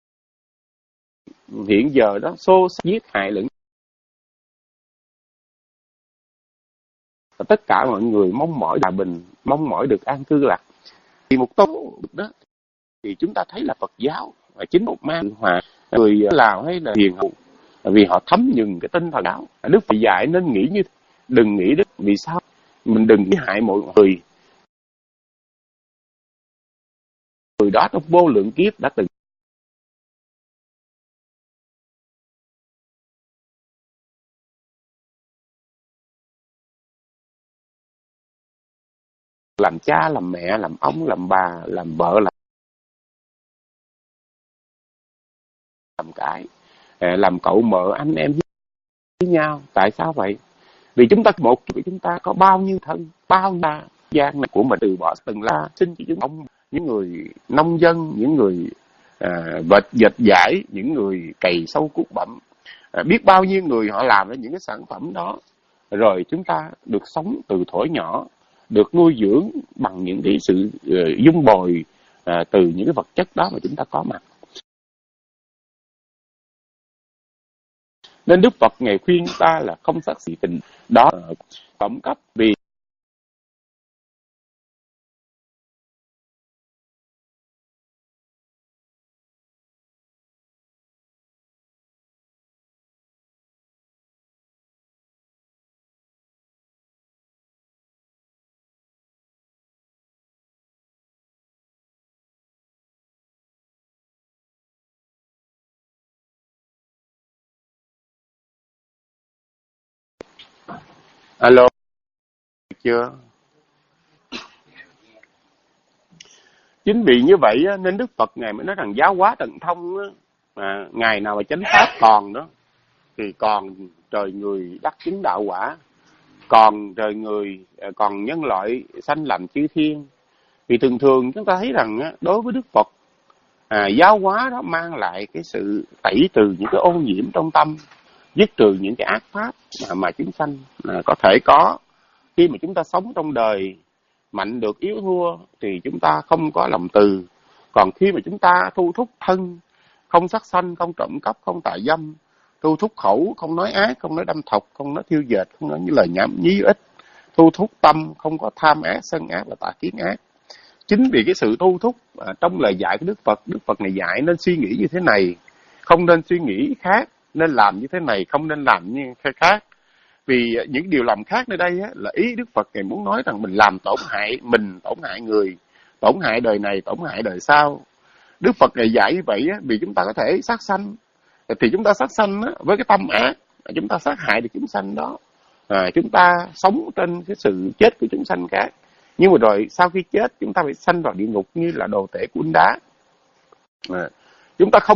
hiện giờ đó xô xát giết hại lẫn. Và tất cả mọi người mong mỏi hòa bình, mong mỏi được an cư lạc. Thì một tôn đó thì chúng ta thấy là Phật giáo và chính một mang hòa người Lào hay là hiền hậu, vì họ thấm nhuần cái tinh thần giáo. Đức Phật dạy nên nghĩ như đừng nghĩ đức, vì sao mình đừng nghĩ hại mọi người. Người đó trong vô lượng kiếp đã từng làm cha, làm mẹ, làm ông, làm bà, làm vợ, làm làm cái, làm cậu mợ, anh em với nhau. Tại sao vậy? Vì chúng ta một của chúng ta có bao nhiêu thân, bao nhiêu gian này của mình từ bỏ từng la sinh cho chúng ông, những người nông dân, những người à, vệt dệt giải, những người cày sâu cuốc bặm, à, biết bao nhiêu người họ làm ra những cái sản phẩm đó, rồi chúng ta được sống từ thuở nhỏ, được nuôi dưỡng bằng những cái sự uh, dung bồi uh, từ những cái vật chất đó mà chúng ta có mặt. Nên Đức Phật ngày khuyên ta là không sát sỉ tình đó uh, tổng cấp, vì alo chưa? Chính vì như vậy nên Đức Phật Ngài mới nói rằng giáo hóa tận thông á, à, ngày nào mà chánh pháp còn đó thì còn trời người đắc chứng đạo quả, còn trời người, còn nhân loại sanh làm chư thiên. Vì thường thường chúng ta thấy rằng á, đối với Đức Phật, à, giáo hóa đó mang lại cái sự tẩy trừ những cái ô nhiễm trong tâm, dứt trừ những cái ác pháp mà, mà chúng sanh à, có thể có. Khi mà chúng ta sống trong đời mạnh được yếu thua thì chúng ta không có lòng từ. Còn khi mà chúng ta thu thúc thân, không sát sanh, không trộm cắp, không tà dâm, thu thúc khẩu, không nói ác, không nói đâm thọc, không nói thiêu dệt, không nói những lời nhảm nhí ích, thu thúc tâm, không có tham ác, sân ác và tà kiến ác. Chính vì cái sự thu thúc à, trong lời dạy của Đức Phật, Đức Phật này dạy nên suy nghĩ như thế này, không nên suy nghĩ khác, nên làm như thế này, không nên làm như thế khác. Vì những điều làm khác nơi đây á, là ý Đức Phật này muốn nói rằng mình làm tổn hại mình, tổn hại người, tổn hại đời này, tổn hại đời sau. Đức Phật này dạy như vậy á, vì chúng ta có thể sát sanh, thì chúng ta sát sanh á, với cái tâm ác, chúng ta sát hại được chúng sanh đó. À, chúng ta sống trên cái sự chết của chúng sanh khác. Nhưng mà rồi sau khi chết chúng ta phải sanh vào địa ngục như là đồ tể của đá. À, chúng ta không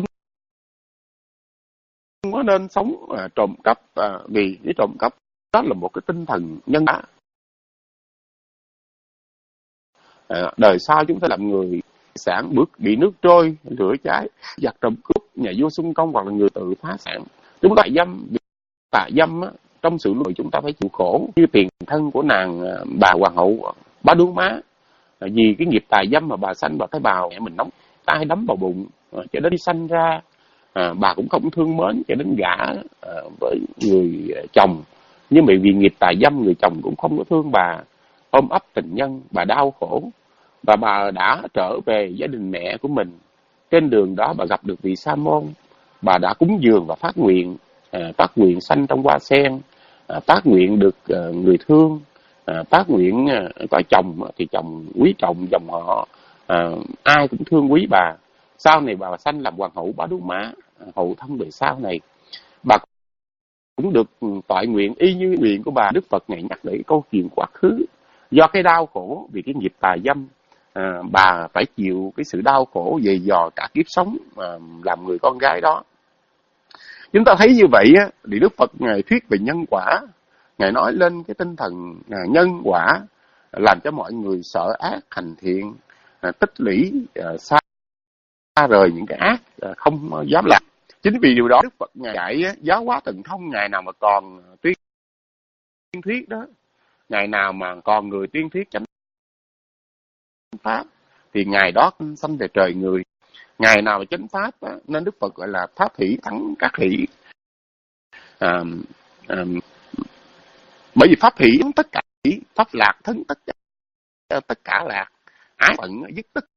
có nên sống à, trộm cắp, à, vì cái trộm cắp đó là một cái tinh thần nhân ái. À, đời sau chúng ta làm người sản bước bị nước trôi, lửa cháy, giặc trộm cướp, nhà vua xung công hoặc là người tự phá sản. Chúng ta dâm, tà dâm á, trong sự lụi chúng ta phải chịu khổ như tiền thân của nàng bà hoàng hậu Bá Đú Má. À, vì cái nghiệp tà dâm mà bà sanh vào cái bào mẹ mình nóng, tay đấm vào bụng, à, cho đến đi sanh ra, à, bà cũng không thương mến, cho đến gả à, với người chồng. Nhưng mà vì nghiệp tà dâm, người chồng cũng không có thương bà, ôm ấp tình nhân, bà đau khổ. Và bà đã trở về gia đình mẹ của mình. Trên đường đó bà gặp được vị Sa môn. Bà đã cúng dường và phát nguyện, à, phát nguyện sanh trong hoa sen, à, phát nguyện được à, người thương, à, phát nguyện à, có chồng thì chồng quý trọng dòng họ, à, ai cũng thương quý bà. Sau này bà sanh làm hoàng hậu Bá Đú Má, hậu thân về sau này. Bà cũng được toại nguyện y như nguyện của bà. Đức Phật này nhắc lại câu chuyện quá khứ. Do cái đau khổ vì cái nghiệp tà dâm, à, bà phải chịu cái sự đau khổ dày dò cả kiếp sống à, làm người con gái đó. Chúng ta thấy như vậy á, thì Đức Phật Ngài thuyết về nhân quả. Ngài nói lên cái tinh thần à, nhân quả, làm cho mọi người sợ ác hành thiện, à, tích lũy à, xa, xa rời những cái ác, à, không dám làm. Chính vì điều đó Đức Phật Ngài dạy á, giáo hóa thần thông. Ngày nào mà còn tuyên thuyết đó, ngày nào mà còn người tuyên thuyết chánh pháp, thì ngày đó sanh về trời người. Ngày nào mà chánh pháp á, nên Đức Phật gọi là pháp hỷ thắng các hỷ. À, à, bởi vì pháp hỷ thắng tất cả hỷ, pháp lạc thắng tất cả tất cả lạc, ái phận dứt tất.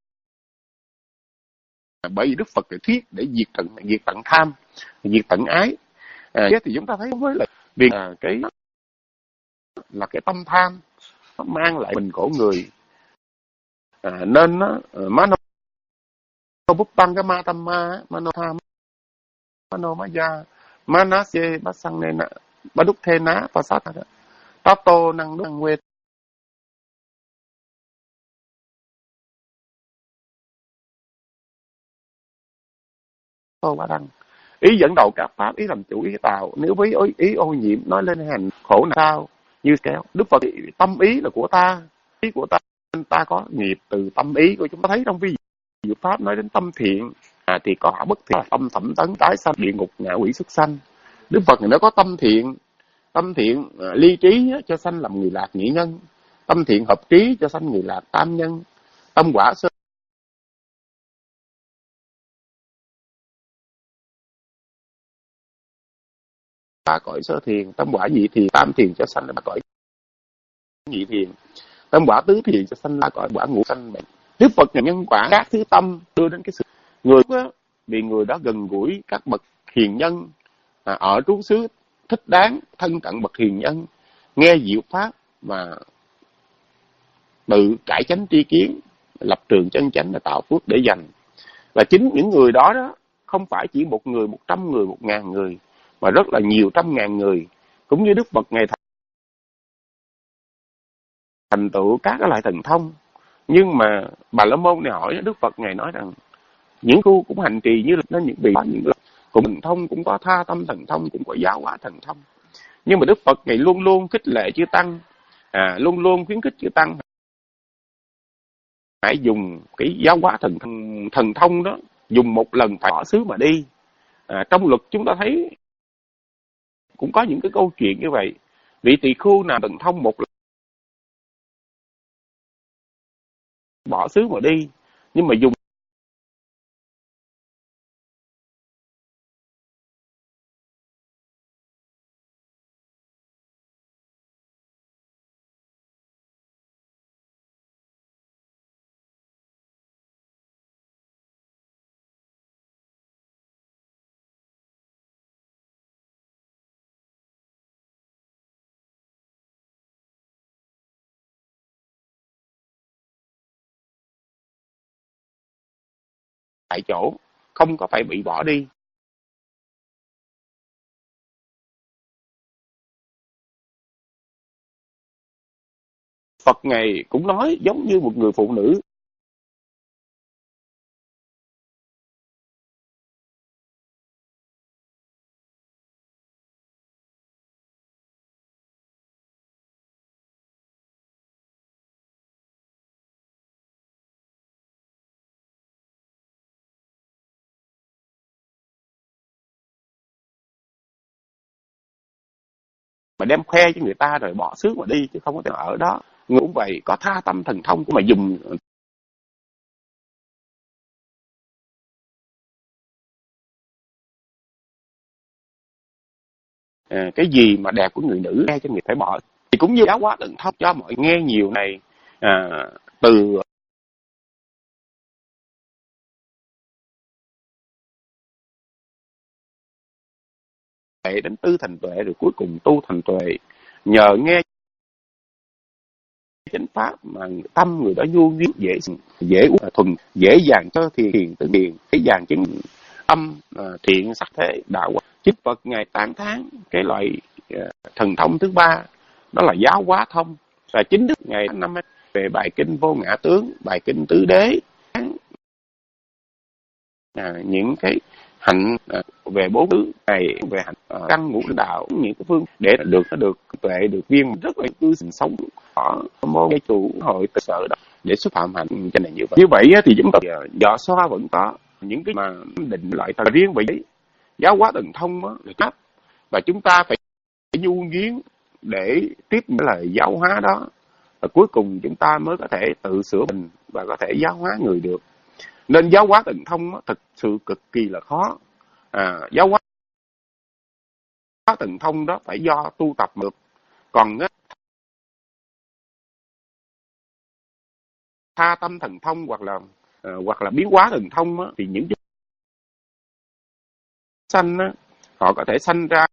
Bởi vì Đức Phật để thuyết để diệt tận diệt tận tham, diệt tận ái. À, thì chúng ta thấy với là vì à, cái là cái tâm tham nó mang lại mình khổ người. À, nên nó mano bút tăng cái ma tâm ma mano tham mano maya manase bát sang nên bát đúc thê ná và sát tato năng năng quê tô bá đăng. Ý dẫn đầu các pháp, ý làm chủ ý tạo. Nếu với ý ô nhiễm nói lên hành khổ nào như kéo. Đức Phật tâm ý là của ta, ý của ta, ta có nghiệp từ tâm ý của chúng ta. Thấy trong ví dụ pháp nói đến tâm thiện, à, thì có bất thiện, tâm thẩm tấn tái sanh địa ngục ngạ quỷ xuất sanh. Đức Phật này nó có tâm thiện, tâm thiện à, ly trí cho sanh làm người lạc nhị nhân, tâm thiện hợp trí cho sanh người lạc tam nhân, tâm quả sơ ba cõi sơ thiền, tâm quả nhị thiền tam thiền cho sanh ba cõi nhị thiền, tâm quả tứ thiền cho sanh ba cõi quả ngũ sanh bệnh. Đức Phật là nhân quả các thứ tâm đưa đến cái sự người đó, vì người đó gần gũi các bậc hiền nhân, à, ở trú xứ thích đáng, thân cận bậc hiền nhân, nghe diệu pháp và tự cải chánh tri kiến, lập trường chân chánh là tạo phước để dành. Và chính những người đó đó không phải chỉ một người, một trăm người, một ngàn người, mà rất là nhiều trăm ngàn người. Cũng như Đức Phật ngày thành tựu các cái loại thần thông. Nhưng mà Bà La Môn này hỏi Đức Phật Ngài nói rằng những khu cũng hành trì như là những vị những cũng thần thông, cũng có tha tâm thần thông, cũng có giáo hóa thần thông. Nhưng mà Đức Phật Ngài luôn luôn khích lệ chư tăng, à, luôn luôn khuyến khích chư tăng hãy dùng cái giáo hóa thần thần, thần thông đó, dùng một lần phải bỏ xứ mà đi. À, trong luật chúng ta thấy cũng có những cái câu chuyện như vậy. Vị tỳ khưu nào thần thông một lần bỏ xứ mà đi, nhưng mà dùng tại chỗ, không có phải bị bỏ đi. Phật Ngài cũng nói giống như một người phụ nữ mà đem khoe cho người ta rồi bỏ xứ mà đi, chứ không có thể ở đó. Người cũng vậy, có tha tâm thần thông mà dùng à, cái gì mà đẹp của người nữ nghe cho người phải bỏ. Thì cũng như giáo hóa thần thông cho mọi nghe nhiều này, à, từ tuệ đến tư thành tuệ, rồi cuối cùng tu thành tuệ. Nhờ nghe chánh pháp mà tâm người đó nhu nhuyễn, dễ dễ thuần, dễ dàng cho thiền thiền tự thiền, dễ dàng chứng âm à, thiện sắc thế đạo. Chính Phật Ngài tán thán cái loại à, thần thông thứ ba, đó là giáo hóa thông. Và chính Đức Ngài năm về bài kinh Vô Ngã Tướng, bài kinh Tứ Đế, à, những cái hạnh à, về bốn thứ này, về hạnh à, căn ngũ đạo, những cái phương để được nó được tuệ, được viên rất là cư sinh sống ở môn ngay chủ hội cơ sở đó để xuất phạm hạnh cho này như vậy. Như vậy thì chúng ta dò xoa vẫn có những cái mà định loại thần riêng vậy. Giáo hóa thần thông đó, là và chúng ta phải nhu nghiến để tiếp những lời giáo hóa đó, và cuối cùng chúng ta mới có thể tự sửa mình và có thể giáo hóa người được. Nên giáo hóa thần thông đó, thực sự cực kỳ là khó. À, giáo hóa thần thông đó phải do tu tập được. Còn á, tha tâm thần thông hoặc là à, hoặc là biến hóa thần thông á, thì những chúng sanh á, họ có thể sanh ra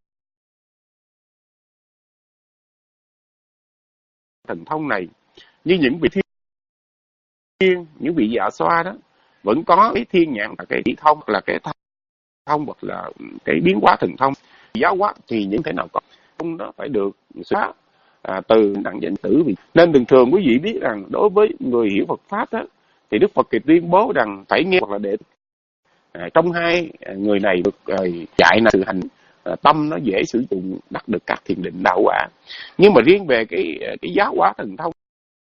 thần thông này, như những vị thiên, những vị dạ xoa đó vẫn có cái thiên nhãn là cái chỉ thông, là cái thông hoặc là cái biến hóa thần thông. Giáo hóa thì những thế nào có thông đó phải được xóa à, từ đẳng danh tử. Vì nên thường thường quý vị biết rằng đối với người hiểu Phật pháp đó, thì Đức Phật thì tuyên bố rằng phải nghe hoặc là để à, trong hai người này được à, dạy là sự hành à, tâm nó dễ sử dụng đắc được các thiền định đạo quả. Nhưng mà riêng về cái cái giáo hóa thần thông,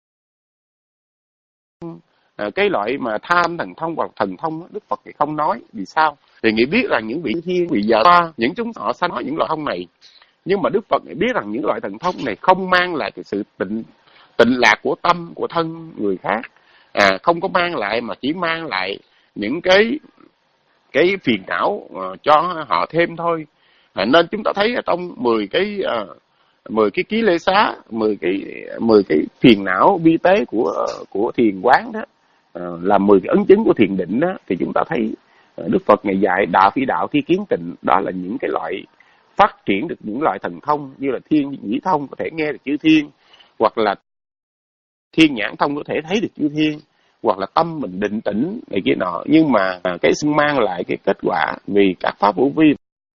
à, cái loại mà tham thần thông hoặc thần thông, Đức Phật thì không nói. Vì sao? Thì nghĩ biết rằng những vị thiên, vị dạ xoa, những chúng họ sanh nói những loại thông này, nhưng mà Đức Phật biết rằng những loại thần thông này không mang lại cái sự tịnh tịnh lạc của tâm, của thân người khác, à, không có mang lại, mà chỉ mang lại những cái cái phiền não uh, cho họ thêm thôi. À, nên chúng ta thấy ở trong mười cái uh, mười cái ký lê xá, mười cái mười cái phiền não vi tế của của thiền quán đó, uh, là mười cái ấn chứng của thiền định đó, thì chúng ta thấy uh, Đức Phật ngày dạy đạo phi đạo thi kiến tịnh, đó là những cái loại phát triển được những loại thần thông như là thiên nhĩ thông, có thể nghe được chữ thiên, hoặc là thiên nhãn thông, có thể thấy được chữ thiên, hoặc là tâm mình định tĩnh này kia nọ. Nhưng mà cái sinh mang lại cái kết quả, vì các pháp hữu vi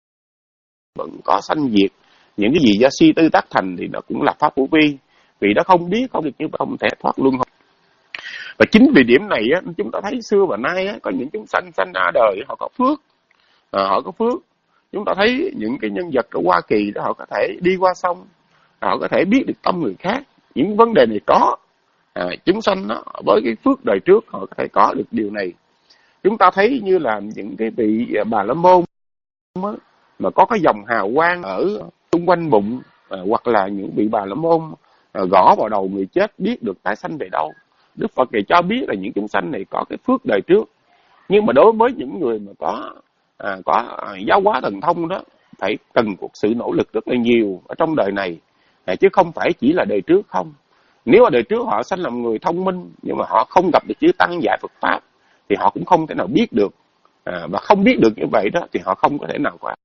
vẫn có sanh diệt, những cái gì do suy tư tác thành thì nó cũng là pháp hữu vi, vì nó không biết, không được như không thể thoát luân hồi. Và chính vì điểm này á, chúng ta thấy xưa và nay á, có những chúng sanh sanh ra đời họ có phước, à, họ có phước. Chúng ta thấy những cái nhân vật ở Hoa Kỳ đó, họ có thể đi qua sông, họ có thể biết được tâm người khác. Những vấn đề này có, à, chúng sanh đó, với cái phước đời trước họ có thể có được điều này. Chúng ta thấy như là những cái vị Bà La Môn đó, mà có cái dòng hào quang ở xung quanh bụng, à, hoặc là những vị Bà La Môn à, gõ vào đầu người chết biết được tái sanh về đâu. Đức Phật thì cho biết là những chúng sanh này có cái phước đời trước. Nhưng mà đối với những người mà có à, có à, giáo hóa thần thông đó, phải cần một sự nỗ lực rất là nhiều ở trong đời này, à, chứ không phải chỉ là đời trước không. Nếu mà đời trước họ sanh làm người thông minh, nhưng mà họ không gặp được chữ tăng dạy Phật pháp, thì họ cũng không thể nào biết được, à, và không biết được như vậy đó thì họ không có thể nào có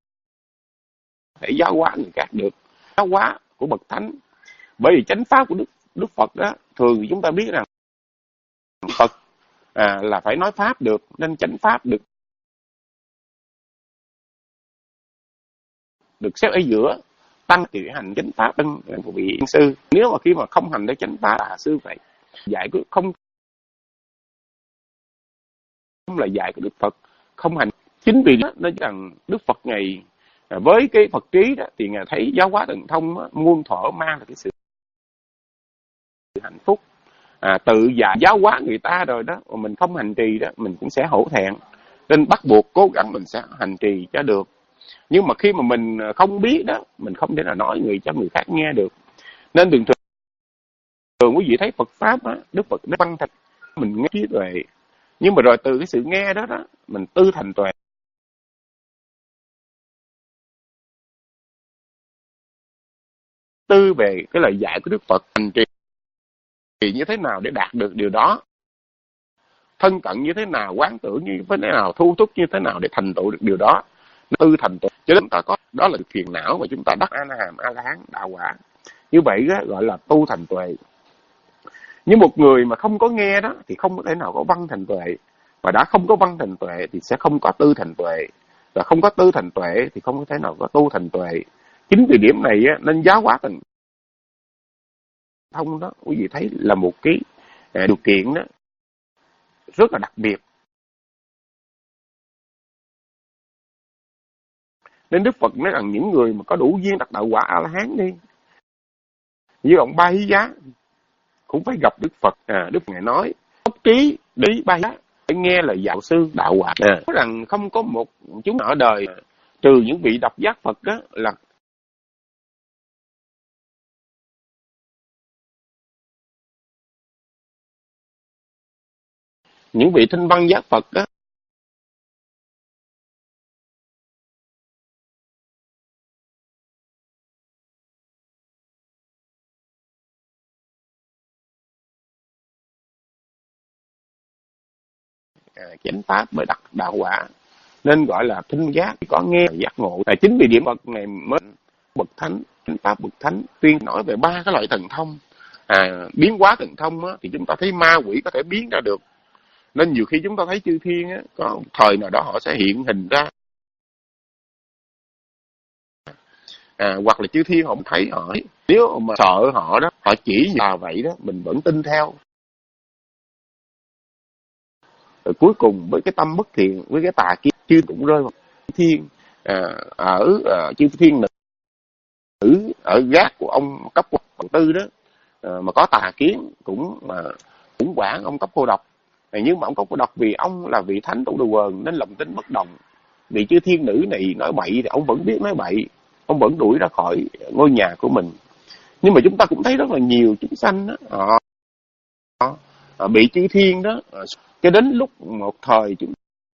thể giáo hóa người khác được. Giáo hóa của bậc thánh, bởi vì chánh pháp của Đức Đức Phật đó, thường chúng ta biết rằng Phật à, là phải nói pháp được, nên chánh pháp được được xếp ở giữa. Tăng thì hành chánh pháp tân của vị sư. Nếu mà khi mà không hành đến chánh pháp là sư phải dạy cứ không không là dạy của Đức Phật, không hành. Chính vì đó nó rằng Đức Phật ngày với cái Phật trí đó thì ngài thấy giáo hóa thần thông đó, muôn thuở mang là cái sự hạnh phúc. À, tự dạy giáo hóa người ta rồi đó mà mình không hành trì đó mình cũng sẽ hổ thẹn, nên bắt buộc cố gắng mình sẽ hành trì cho được. Nhưng mà khi mà mình không biết đó, mình không thể nào nói người cho người khác nghe được. Nên thường thường, thường quý vị thấy Phật pháp á, Đức Phật nó văn thạch mình nghe trí tuệ, nhưng mà rồi từ cái sự nghe đó đó mình tư thành tuệ. Tư về cái lời dạy của Đức Phật, hành trì thì như thế nào để đạt được điều đó, thân cận như thế nào, quán tưởng như thế nào, thu thúc như thế nào để thành tựu được điều đó, tư thành tựu. Cho nên chúng ta có đó là phiền não mà chúng ta đắc A La Hàm, A La Hán, đạo quả. Như vậy đó, gọi là tu thành tuệ. Nhưng một người mà không có nghe đó thì không có thể nào có văn thành tuệ, và đã không có văn thành tuệ thì sẽ không có tư thành tuệ, và không có tư thành tuệ thì không có thể nào có tu thành tuệ. Chính vì điểm này á, nên giáo hóa thần thông đó quý vị thấy là một cái điều kiện đó rất là đặc biệt. Nên Đức Phật nói rằng những người mà có đủ duyên đắc đạo quả A La Hán đi, như ông Ba Hí Giá cũng phải gặp Đức Phật. À, Đức Phật ngài nói tốc trí đi Ba Hí Giá phải nghe lời giáo sư đạo quả. À, nói rằng không có một chúng ở đời trừ những vị độc giác Phật đó là những vị thinh văn giác Phật đó, à, chánh pháp mới đắc đạo quả, nên gọi là thinh giác, có nghe giác ngộ. À, chính vì điểm Phật này mới bậc thánh, chánh pháp bậc thánh tuyên nói về ba cái loại thần thông. À, biến hóa thần thông á, thì chúng ta thấy ma quỷ có thể biến ra được. Nên nhiều khi chúng ta thấy chư thiên á, có một thời nào đó họ sẽ hiện hình ra. À, hoặc là chư thiên họ không thấy họ, nếu mà sợ họ đó, họ chỉ là vậy đó, mình vẫn tin theo. Rồi cuối cùng với cái tâm bất thiện, với cái tà kiến, chư cũng rơi vào thiên. À, ở à, chư thiên nữ ở gác của ông cấp bằng tư đó, à, mà có tà kiến cũng mà cũng quản ông cấp cô độc. À, nhưng mà ông cấp cô độc vì ông là vị thánh trong đồ quần nên lòng tin bất đồng. Vì chư thiên nữ này nói bậy thì ông vẫn biết nói bậy, ông vẫn đuổi ra khỏi ngôi nhà của mình. Nhưng mà chúng ta cũng thấy rất là nhiều chúng sanh đó, họ, họ bị chư thiên đó, cho đến lúc một thời chúng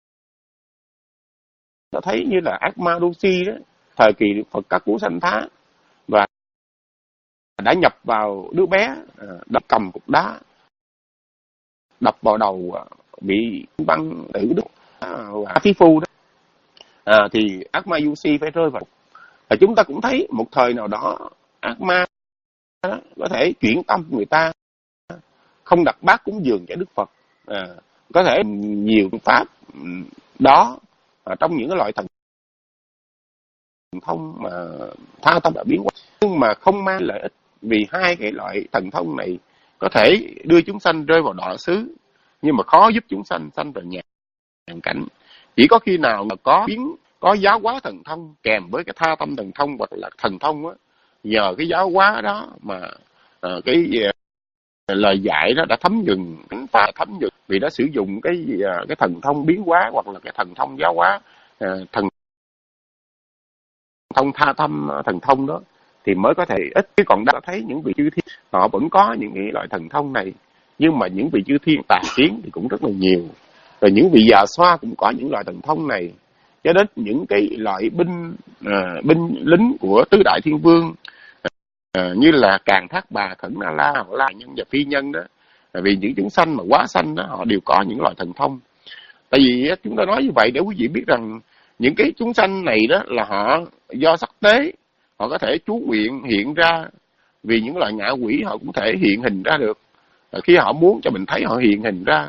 ta thấy như là ác ma đô si đó, thời kỳ Phật các cú sanh thá, và đã nhập vào đứa bé, đập cầm cục đá, đập vào đầu bị băng tử đức và thí phu đó, à, thì ác ma du si phải rơi vào. Và chúng ta cũng thấy một thời nào đó ác ma đó, có thể chuyển tâm người ta, không đặt bát cúng dường cho Đức Phật, à, có thể nhiều pháp đó, à, trong những cái loại thần thông mà tha tâm đã biến hóa, nhưng mà không mang lợi ích. Vì hai cái loại thần thông này có thể đưa chúng sanh rơi vào đọa xứ, nhưng mà khó giúp chúng sanh sanh vào nhàn cảnh. Chỉ có khi nào mà có biến có giáo hóa thần thông kèm với cái tha tâm thần thông hoặc là thần thông á, nhờ cái giáo hóa đó mà à, cái uh, lời dạy đó đã thấm nhuần, phải thấm nhuần vì đã sử dụng cái uh, cái thần thông biến hóa hoặc là cái thần thông giáo hóa, uh, thần thông tha tâm thần thông đó thì mới có thể ít. Chứ còn đã thấy những vị chư thiên họ vẫn có những cái loại thần thông này, nhưng mà những vị chư thiên tà kiến thì cũng rất là nhiều. Rồi những vị già xoa cũng có những loại thần thông này, cho đến những cái loại binh à, binh lính của tứ đại thiên vương, à, như là Càn Thác Bà, Khẩn Na La, Hậu La Nhân và Phi Nhân đó. À, vì những chúng sanh mà quá sanh đó, họ đều có những loại thần thông. Tại vì chúng ta nói như vậy để quý vị biết rằng những cái chúng sanh này đó là họ do sắc tế, họ có thể chú nguyện hiện ra. Vì những loại ngạ quỷ họ cũng thể hiện hình ra được, à, khi họ muốn cho mình thấy họ hiện hình ra.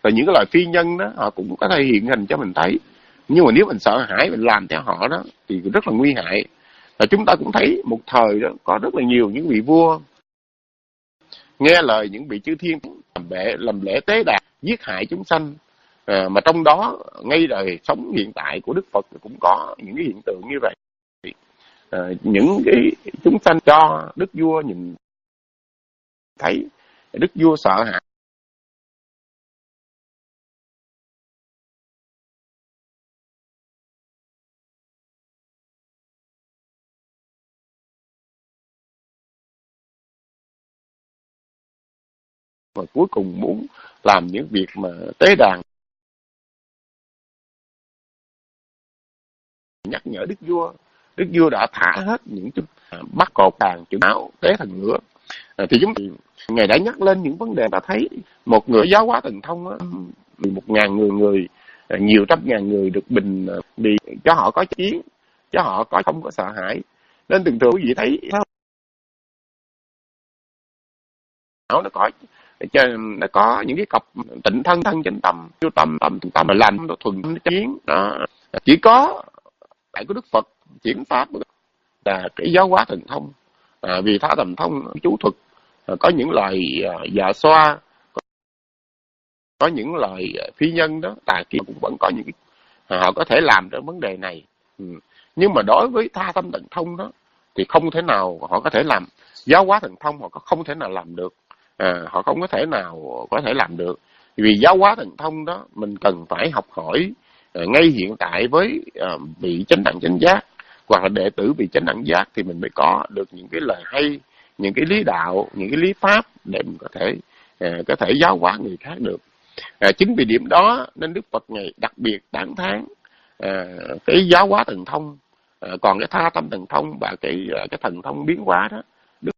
Rồi những cái loài phi nhân đó, họ cũng có thể hiện hình cho mình thấy. Nhưng mà nếu mình sợ hãi, mình làm theo họ đó, thì rất là nguy hại. Và chúng ta cũng thấy một thời đó, có rất là nhiều những vị vua nghe lời những vị chư thiên làm lễ, làm lễ tế đàn, giết hại chúng sanh. À, mà trong đó, ngay đời sống hiện tại của Đức Phật cũng có những cái hiện tượng như vậy. À, những cái chúng sanh cho Đức Vua nhìn thấy, Đức Vua sợ hãi. Và cuối cùng muốn làm những việc mà tế đàn, nhắc nhở Đức Vua. Đức Vua đã thả hết những chút bắt cột đàn chữ áo tế thành ngựa. À, thì chúng Ngài đã nhắc lên những vấn đề ta thấy một người giáo hóa thần thông á, một ngàn người người nhiều trăm ngàn người được bình bị cho họ có chiến, cho họ có không có sợ hãi. Nên thường thường quý vị thấy nó có nó có những cái cặp tịnh thân thân chánh tâm, vô tâm tâm tâm mà lành nó thuần chiến đó. Chỉ có tại của Đức Phật chuyển pháp là cái giáo hóa thần thông. À, vì thả thần thông chú thuật, à, có những loài à, dạ xoa, có, có những loài à, phi nhân đó, tà kia cũng vẫn có những cái, à, họ có thể làm được vấn đề này. Ừ. Nhưng mà đối với tha tâm thần thông đó thì không thể nào họ có thể làm. Giáo hóa thần thông họ không thể nào làm được. À, họ không có thể nào có thể làm được. Vì giáo hóa thần thông đó mình cần phải học hỏi à, ngay hiện tại với à, vị chánh đẳng chánh giác hoặc là đệ tử vị chánh đẳng giác, thì mình mới có được những cái lời hay, những cái lý đạo, những cái lý pháp để mình có thể à, có thể giáo hóa người khác được. À, chính vì điểm đó nên Đức Phật Ngài đặc biệt tán thán à, cái giáo hóa thần thông. À, còn cái tha tâm thần thông và cái cái thần thông biến hóa đó, Đức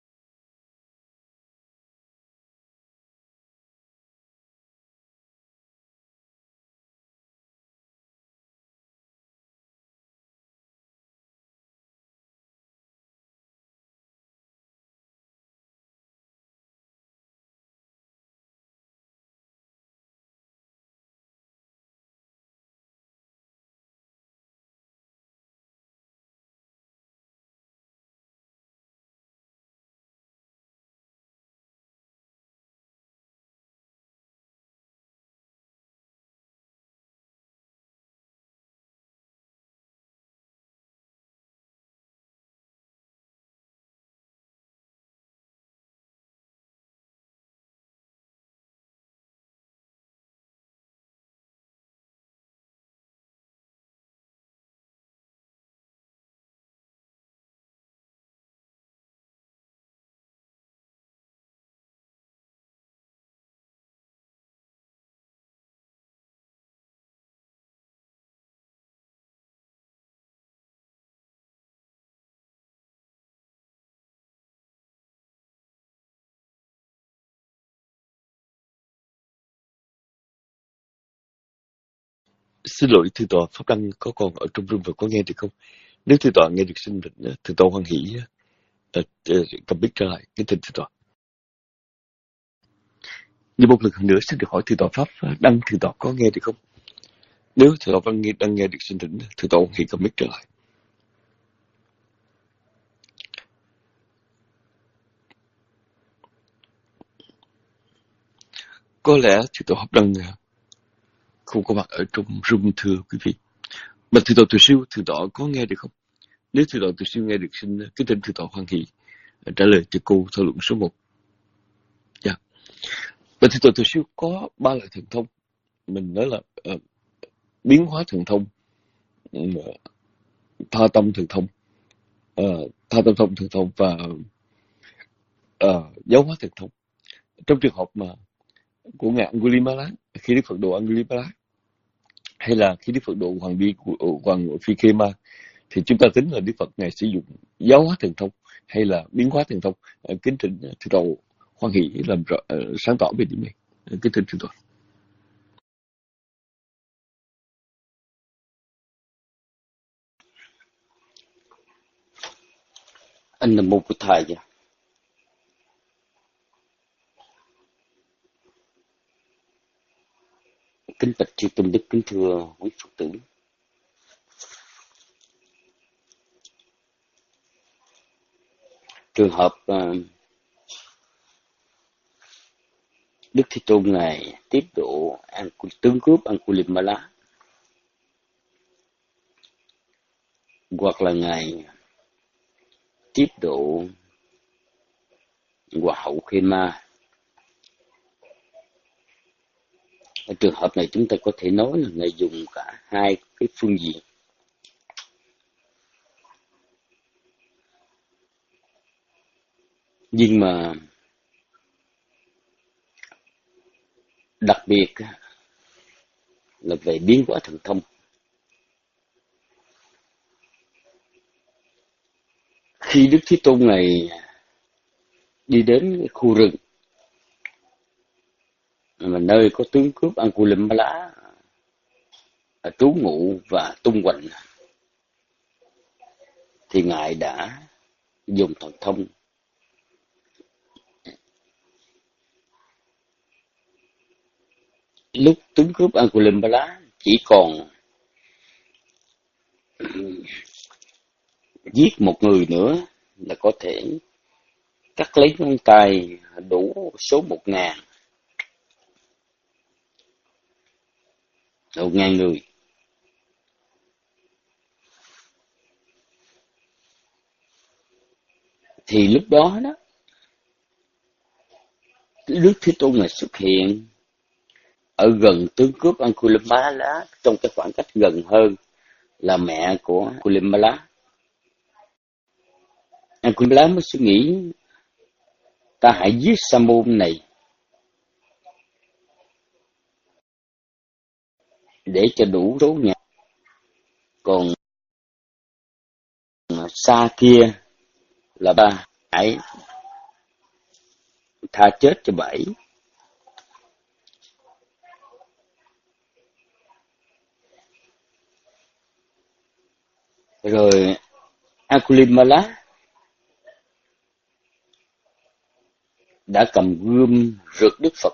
Xin lỗi thưa tọa, Pháp Đăng có còn ở trong room và có nghe được không? Nếu thưa tọa nghe được xin thưa tọa hoan hỷ uh, uh, cầm mic trở lại. Kính thưa thưa tọa. Như một lần nữa xin được hỏi thưa tọa Pháp Đăng, thưa tọa có nghe được không? Nếu thưa tọa Văn nghe đang nghe được xin thỉnh thưa tọa hoan hỷ cầm mic trở lại. Có lẽ thưa tọa Pháp Đăng không có mặt ở trong room thưa quý vị. Mà thưa tọa Từ Siêu, thưa tọa có nghe được không? Nếu thưa tọa Từ Siêu nghe được xin kính thỉnh thưa tọa hoan hỷ trả lời cho cô thảo luận số một. Dạ. Và thưa tọa Từ Siêu có ba loại thần thông. Mình nói là uh, biến hóa thần thông, uh, tha tâm thần thông, uh, tha tâm thông thần thông và uh, giáo hóa thần thông. Trong trường hợp mà của ngài Angulimala, khi Đức Phật độ Angulimala, hay là khi Đức Phật độ Hoàng Bi của Hoàng Phi Khê Ma, thì chúng ta tính là Đức Phật ngài sử dụng giáo hóa thần thông hay là biến hóa thần thông. Uh, kính thỉnh thưa tọa hoan hỷ làm rõ, uh, sáng tỏ về điểm này. Uh, kính thỉnh thưa tọa. Anh là một thầy. Kính bạch chư tôn đức, kính thưa quý Phật tử. Trường hợp uh, Đức Thế Tôn ngài tiếp độ an, tướng cướp Angulimala, hoặc là ngài tiếp độ Hòa hậu Khema. Ở trường hợp này chúng ta có thể nói là ngài dùng cả hai cái phương diện. Nhưng mà đặc biệt là về biến hóa thần thông. Khi Đức Thế Tôn này đi đến khu rừng mà nơi có tướng cướp Angulimala trú ngụ và tung hoành, thì ngài đã dùng thần thông lúc tướng cướp Angulimala chỉ còn giết một người nữa là có thể cắt lấy ngón tay đủ số một ngàn một ngàn người. Thì lúc đó đó Đức Thế Tôn này xuất hiện ở gần tướng cướp Angulimala, trong cái khoảng cách gần hơn là mẹ của Angulimala. Angulimala mới suy nghĩ, ta hãy giết Sa môn này để cho đủ số nhà, còn Sa kia là ba hãy tha chết cho bảy. Rồi Angulimala đã cầm gươm rượt Đức Phật.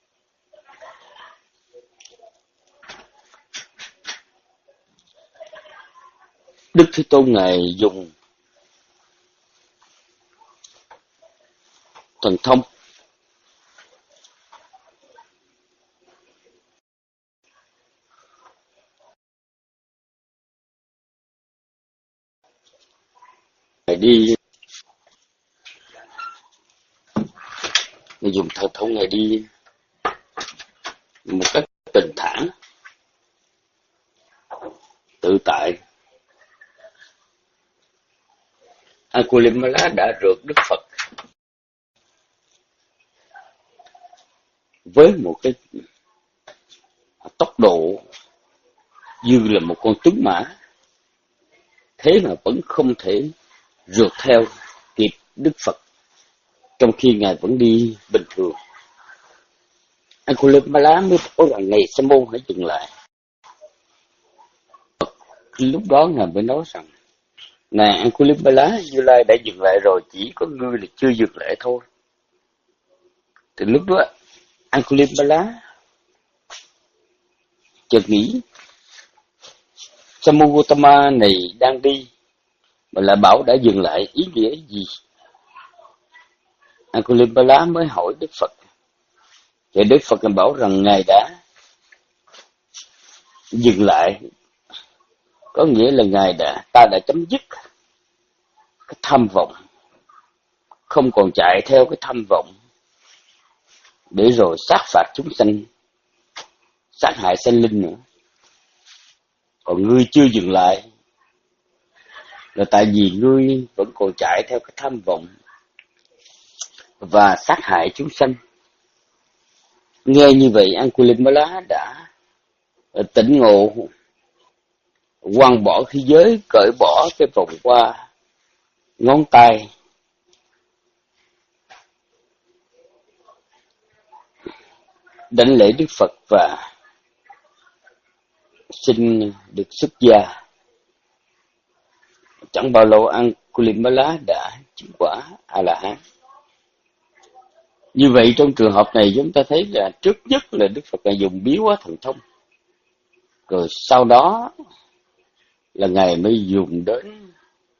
Đức Thế Tôn ngài dùng thần thông ngài đi ngài dùng thần thông ngài đi một cách bình thản, tự tại. Angulimala đã rượt Đức Phật với một cái tốc độ như là một con tuấn mã, thế mà vẫn không thể rượt theo kịp Đức Phật, trong khi ngài vẫn đi bình thường. Angulimala mới nói rằng này Sa môn hãy dừng lại. Lúc đó ngài mới nói rằng, này Angulimala, Như Lai đã dừng lại rồi, chỉ có ngươi là chưa dừng lại thôi. Từ lúc đó Angulimala chợt nghĩ, Sa môn Gautama này đang đi mà lại bảo đã dừng lại, ý nghĩa gì? Angulimala mới hỏi Đức Phật, thì Đức Phật bảo rằng ngài đã dừng lại, có nghĩa là ngài đã ta đã chấm dứt cái tham vọng, không còn chạy theo cái tham vọng để rồi sát phạt chúng sanh, sát hại sanh linh nữa. Còn ngươi chưa dừng lại là tại vì ngươi vẫn còn chạy theo cái tham vọng và sát hại chúng sanh. Nghe như vậy, Angulimala đã tỉnh ngộ, quăng bỏ khí giới, cởi bỏ cái vòng qua ngón tay, đảnh lễ Đức Phật và xin được xuất gia. Chẳng bao lâu Angulimala đã chứng quả A La Hán. Như vậy trong trường hợp này chúng ta thấy là trước nhất là Đức Phật Ngài dùng biến hóa thần thông, rồi sau đó là Ngài mới dùng đến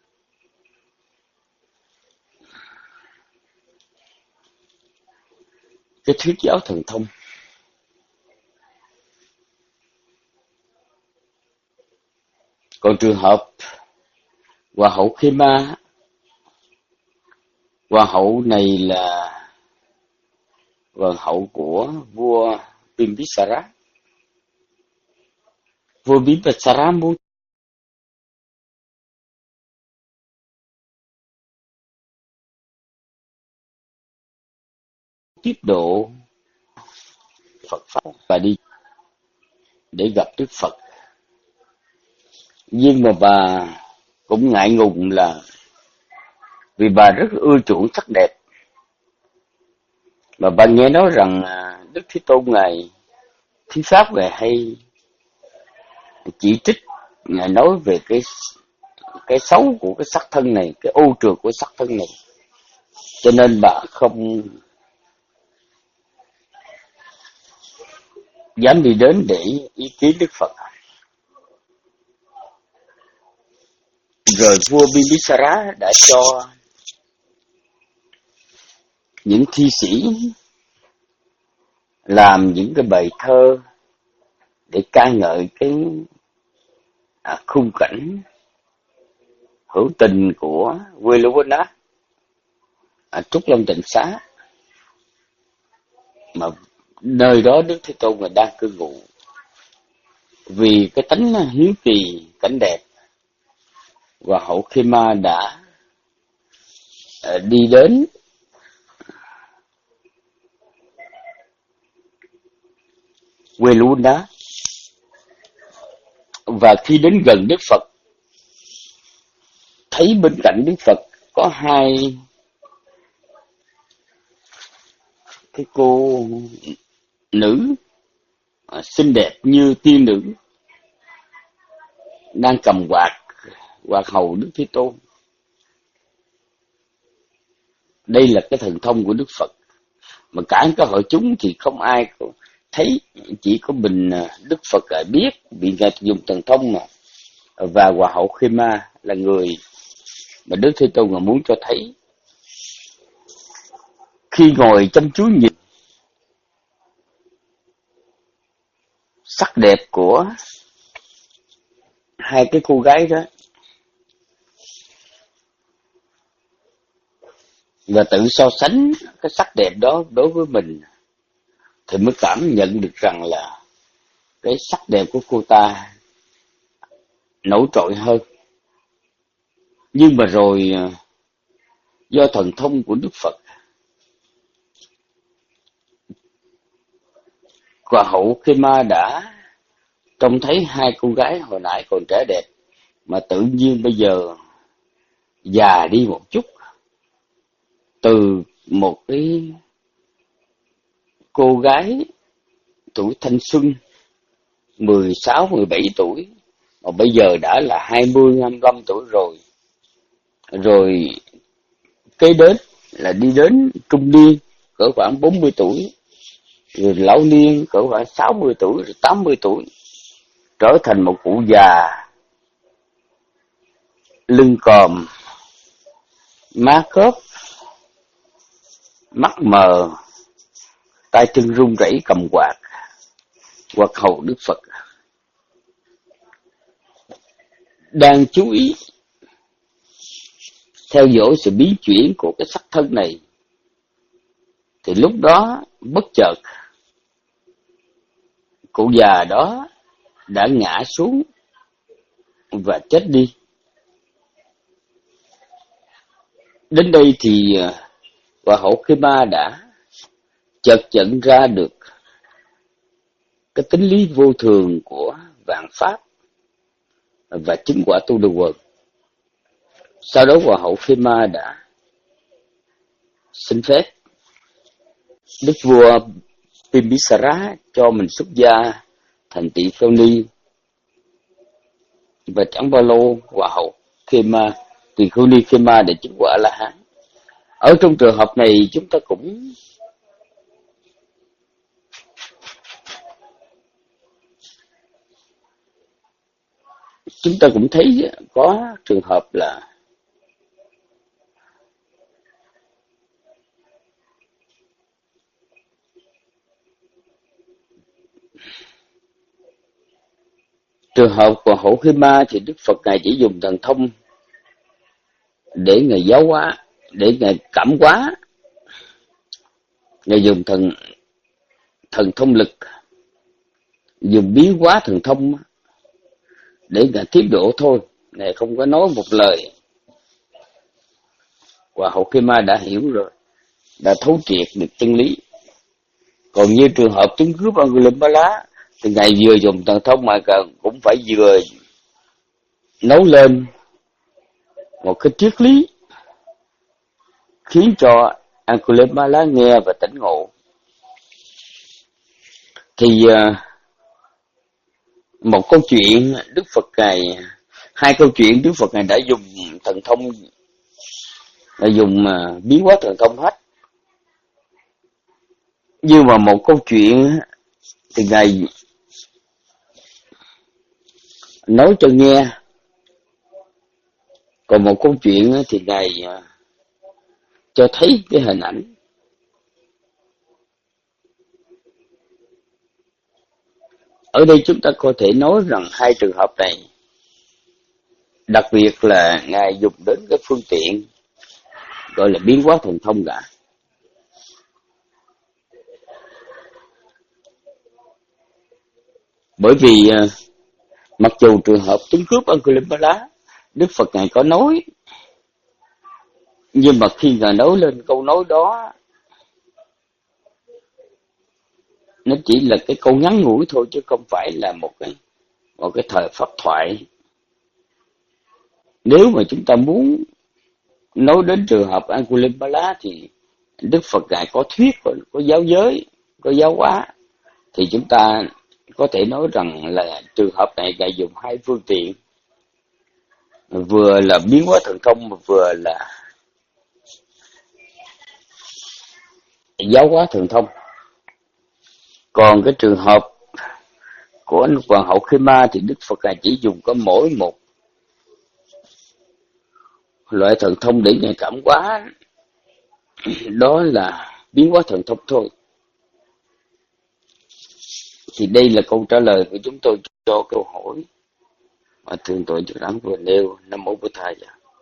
cái thuyết giáo thần thông. Còn trường hợp Hoàng hậu Khema, Hoàng hậu này là Hoàng hậu của vua Bimbisara. Vua Bimbisara muốn tiếp độ Phật Pháp và đi để gặp Đức Phật. Nhưng mà bà cũng ngại ngùng là vì bà rất ưa chuộng sắc đẹp. Mà bà nghe nói rằng Đức Thế Tôn Ngài thuyết pháp Ngài hay chỉ trích, Ngài nói về cái cái xấu của cái sắc thân này, cái ô trượt của sắc thân này. Cho nên bà không dám đi đến để ý kiến Đức Phật. Rồi vua Bimbisara đã cho những thi sĩ làm những cái bài thơ để ca ngợi cái à, khung cảnh hữu tình của Veluvana, à, Trúc Long Tịnh Xá, mà nơi đó Đức Thế Tôn là đang cư ngụ. Vì cái tánh hiếu kỳ cảnh đẹp, Hoàng hậu Khema đã uh, đi đến Veluvana, và khi đến gần Đức Phật, thấy bên cạnh Đức Phật có hai cái cô nữ uh, xinh đẹp như tiên nữ đang cầm quạt quạt hầu Đức Thế Tôn. Đây là cái thần thông của Đức Phật, mà cả các hội chúng thì không ai thấy, chỉ có mình Đức Phật biết bị Ngài dùng thần thông mà. Và Hoàng hậu Khema là người mà Đức Thế Tôn mà muốn cho thấy. Khi ngồi chăm chú nhìn sắc đẹp của hai cái cô gái đó, và tự so sánh cái sắc đẹp đó đối với mình, thì mới cảm nhận được rằng là cái sắc đẹp của cô ta nổi trội hơn. Nhưng mà rồi do thần thông của Đức Phật, Hoàng hậu Khema đã trông thấy hai cô gái hồi nãy còn trẻ đẹp, mà tự nhiên bây giờ già đi một chút. Từ một cái cô gái tuổi thanh xuân mười sáu, mười bảy tuổi, mà bây giờ đã là hai mươi, hai mươi lăm tuổi rồi. Rồi kế đến là đi đến trung niên cỡ khoảng bốn mươi tuổi, rồi lão niên cỡ khoảng sáu mươi tuổi, rồi tám mươi tuổi, trở thành một cụ già lưng còm, má khớp, mắt mờ, tay chân run rẩy cầm quạt, quạt hầu Đức Phật. Đang chú ý theo dõi sự biến chuyển của cái sắc thân này, thì lúc đó bất chợt cụ già đó đã ngã xuống và chết đi. Đến đây thì Hoàng hậu Khema đã chợt nhận ra được cái tính lý vô thường của vạn pháp và chứng quả tu đà quần. Sau đó Hoàng hậu Khema đã xin phép Đức vua Bimbisara cho mình xuất gia thành tỳ kheo ni, và chẳng bao lâu Hoàng hậu Khema, tỳ kheo ni Khema để chứng quả La Hán. Ở trong trường hợp này chúng ta cũng chúng ta cũng thấy có trường hợp là trường hợp của Hậu Khi Ma thì Đức Phật Ngài chỉ dùng thần thông để Ngài giáo hóa, để Ngài cảm hóa. Ngài dùng thần thần thông lực, dùng biến hóa thần thông để Ngài tiếp độ thôi. Ngài không có nói một lời. Và Hậu Khi Ma đã hiểu rồi, đã thấu triệt được chân lý. Còn như trường hợp chứng cướp Angulimala thì Ngài vừa dùng thần thông mà cũng phải vừa nấu lên một cái triết lý khiến cho Angulimala nghe và tỉnh ngộ. Thì một câu chuyện Đức Phật Ngài, hai câu chuyện Đức Phật Ngài đã dùng thần thông, đã dùng biến hóa thần thông hết. Nhưng mà một câu chuyện thì Ngài nói cho nghe, còn một câu chuyện thì Ngài cho thấy cái hình ảnh. Ở đây chúng ta có thể nói rằng hai trường hợp này, đặc biệt là Ngài dùng đến cái phương tiện gọi là biến hóa thần thông cả. Bởi vì mặc dù trường hợp chứng cướp Angulimala, Đức Phật Ngài có nói, nhưng mà khi Ngài nói lên câu nói đó, nó chỉ là cái câu ngắn ngủi thôi, chứ không phải là một cái một cái thời pháp thoại. Nếu mà chúng ta muốn nói đến trường hợp Angulimala thì Đức Phật Ngài có thuyết, có, có giáo giới, có giáo hóa, thì chúng ta có thể nói rằng là trường hợp này Ngài dùng hai phương tiện, vừa là biến hóa thần thông mà vừa là giáo hóa thần thông. Còn cái trường hợp của anh Hoàng Hậu Khi Ma thì Đức Phật Ngài chỉ dùng có mỗi một loại thần thông để Ngài cảm hóa, đó là biến hóa thần thông thôi. Thì đây là câu trả lời của chúng tôi cho câu hỏi mà Thượng tọa Trần Đẳng vừa nêu. Nam mô Bổn Thầy.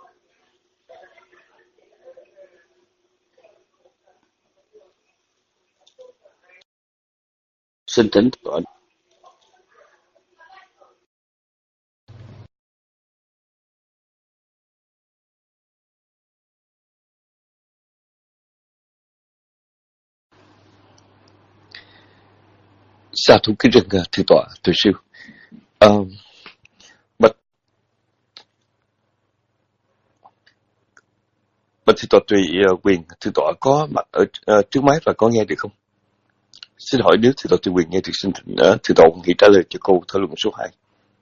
Xin thỉnh tọa. Sa thú kính rừng thưa tọa, thưa sư. Uh, bạch bạch thưa tọa tùy uh, quyền, thưa tọa có mặt ở uh, trước máy và có nghe được không? Xin hỏi nếu thưa tọa tùy quyền nghe được, xin thỉnh uh, thưa tọa nghĩ trả lời cho câu thảo luận số hai.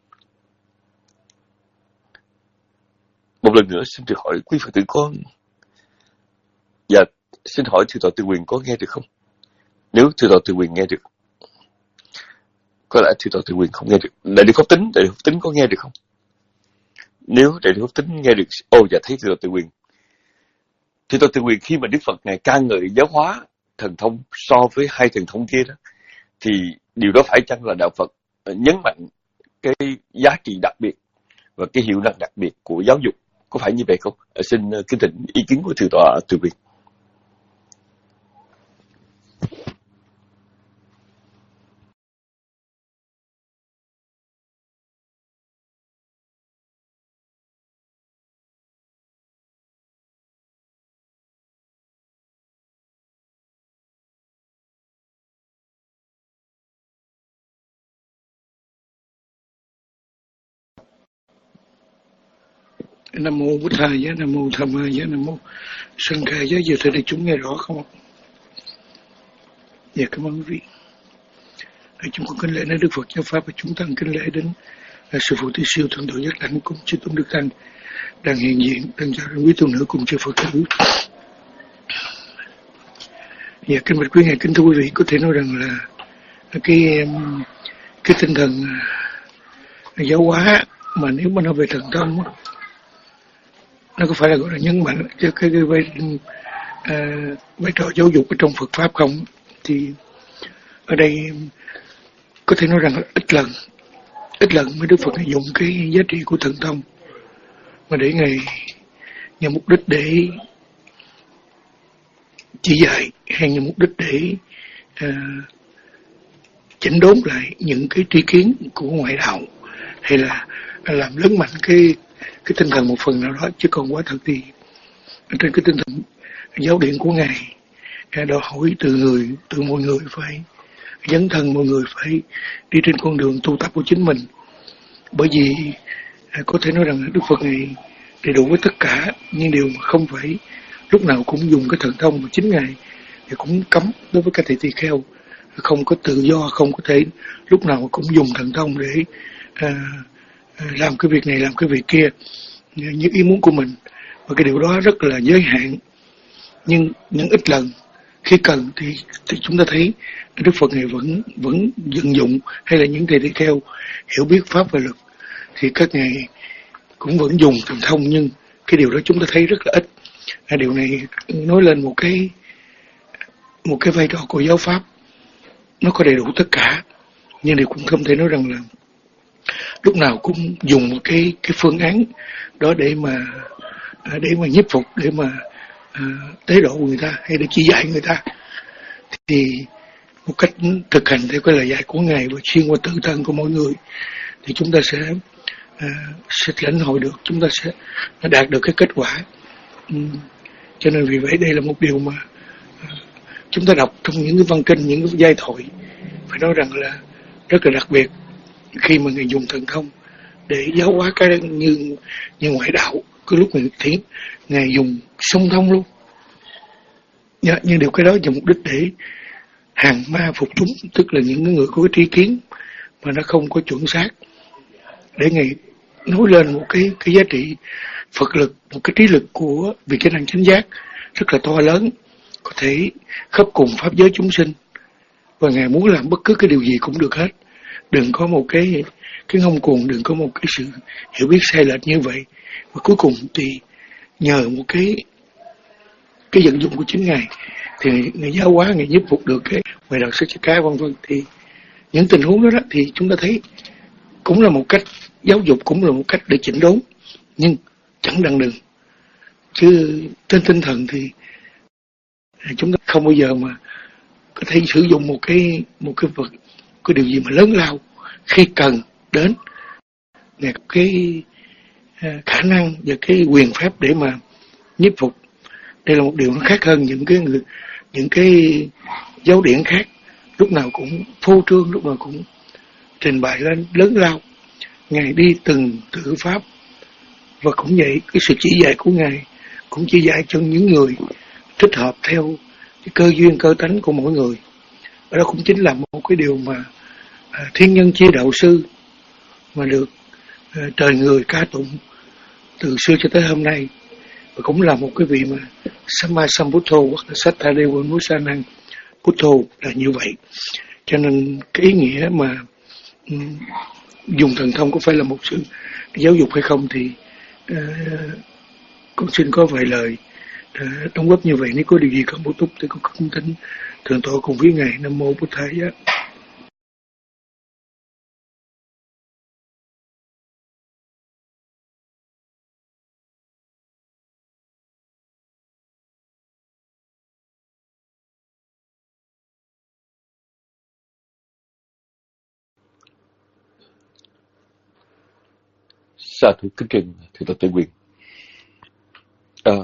Một lần nữa xin được hỏi quý Phật tử con. Dạ, xin hỏi thưa tọa tùy quyền có nghe được không? Nếu thưa tọa tùy quyền nghe được, có lẽ thưa tọa tùy quyền không nghe được. Đại đức Pháp Tính, đại đức Pháp Tính có nghe được không? Nếu đại đức Pháp Tính nghe được, ô dạ thấy thưa tọa tùy quyền. Thưa tọa tùy quyền, khi mà Đức Phật Ngài ca ngợi giáo hóa thần thông so với hai thần thông kia đó, thì điều đó phải chăng là đạo Phật nhấn mạnh cái giá trị đặc biệt và cái hiệu năng đặc biệt của giáo dục, có phải như vậy không? À, xin kính thỉnh ý kiến của thưa tọa tùy quyền. Nam mô Bổn Thầy giá, Nam mô Tham Ma giá, Nam mô Sanh Khai giá. Giờ thầy đây chúng nghe rõ không? Dạ cảm ơn quý vị. Chúng con kính lễ đến Đức Phật giáo pháp và chúng tăng kính lễ đến sư phụ Tỳ Siêu Thượng tọa Giác Đảnh cùng chư tôn đức tăng đang hiện diện, đang chào quý tu nữ cùng chư Phật tử. Dạ kính bạch quý ngài, kính thưa quý vị, có thể nói rằng là cái cái tinh thần giáo hóa mà nếu mà nói về thần thông á, nó có phải là gọi là nhấn mạnh cho cái, cái vai, à, vai trò giáo dục ở trong Phật pháp không? Thì ở đây có thể nói rằng là ít lần ít lần mới Đức Phật này dùng cái giá trị của thần thông mà để ngài nhằm mục đích để chỉ dạy, hay nhằm mục đích để à, chỉnh đốn lại những cái tri kiến của ngoại đạo, hay là làm lớn mạnh cái cái tinh thần một phần nào đó. Chứ còn quá thật thì trên cái tinh thần giáo điện của ngài đòi hỏi từ người từ mọi người phải dấn thân, mọi người phải đi trên con đường tu tập của chính mình. Bởi vì có thể nói rằng Đức Phật này đầy đủ với tất cả, nhưng điều mà không phải lúc nào cũng dùng cái thần thông của chính ngài thì cũng cấm đối với các thầy tỳ kheo, không có tự do, không có thể lúc nào cũng dùng thần thông để à, làm cái việc này làm cái việc kia như ý muốn của mình, và cái điều đó rất là giới hạn. Nhưng những ít lần khi cần thì, thì chúng ta thấy Đức Phật này vẫn vẫn vận dụng, hay là những thầy tỳ kheo hiểu biết pháp và luật thì các ngài cũng vẫn dùng thần thông, nhưng cái điều đó chúng ta thấy rất là ít. À, điều này nói lên một cái một cái vai trò của giáo pháp, nó có đầy đủ tất cả, nhưng điều cũng không thể nói rằng là lúc nào cũng dùng một cái cái phương án đó để mà để mà nhiếp phục, để mà à, tế độ người ta hay để chỉ dạy người ta. Thì một cách thực hành theo cái lời dạy của ngài và xuyên qua tự thân của mỗi người thì chúng ta sẽ à, sẽ lãnh hội được, chúng ta sẽ đạt được cái kết quả. uhm. Cho nên vì vậy đây là một điều mà à, chúng ta đọc trong những cái văn kinh, những cái giai thoại phải nói rằng là rất là đặc biệt khi mà người dùng thần thông để giáo hóa cái như như ngoại đạo. Cái lúc người thiền ngài dùng song thông luôn, dạ, nhưng điều cái đó nhằm mục đích để hàng ma phục chúng, tức là những người có cái tri kiến mà nó không có chuẩn xác, để ngài nói lên một cái cái giá trị Phật lực, một cái trí lực của vị chánh đẳng chánh giác rất là to lớn, có thể khớp cùng pháp giới chúng sinh, và ngài muốn làm bất cứ cái điều gì cũng được hết. Đừng có một cái cái ngông cuồng, đừng có một cái sự hiểu biết sai lệch như vậy. Và cuối cùng thì nhờ một cái cái vận dụng của chính ngài thì ngài giáo hóa, ngài nhiếp phục được cái ngoài đạo sức cá vân vân. Thì những tình huống đó, đó thì chúng ta thấy cũng là một cách giáo dục, cũng là một cách để chỉnh đốn, nhưng chẳng đặng đừng. Chứ trên tinh thần thì chúng ta không bao giờ mà có thể sử dụng một cái một cái vật, cái điều gì mà lớn lao khi cần đến là cái khả năng và cái quyền phép để mà nhiếp phục. Đây là một điều nó khác hơn những cái người, những cái giáo điển khác, lúc nào cũng phô trương, lúc nào cũng trình bày lên lớn lao. Ngài đi từng tự pháp, và cũng vậy, cái sự chỉ dạy của ngài cũng chỉ dạy cho những người thích hợp theo cái cơ duyên cơ tánh của mỗi người. Và đó cũng chính là một cái điều mà à, thiên nhân chia đạo sư mà được à, trời người ca tụng từ xưa cho tới hôm nay, và cũng là một cái vị mà Samma Sambuddho hoặc là Sattvadewa Musanang Buddho là như vậy. Cho nên cái ý nghĩa mà um, dùng thần thông có phải là một sự giáo dục hay không thì uh, con xin có vài lời uh, đóng góp như vậy. Nếu có điều gì cần bổ túc thì con cung kính thượng tọa cùng với ngài. Nam mô Bụt Thầy. Sa thú kính trình thượng tọa Tây Quyền. À,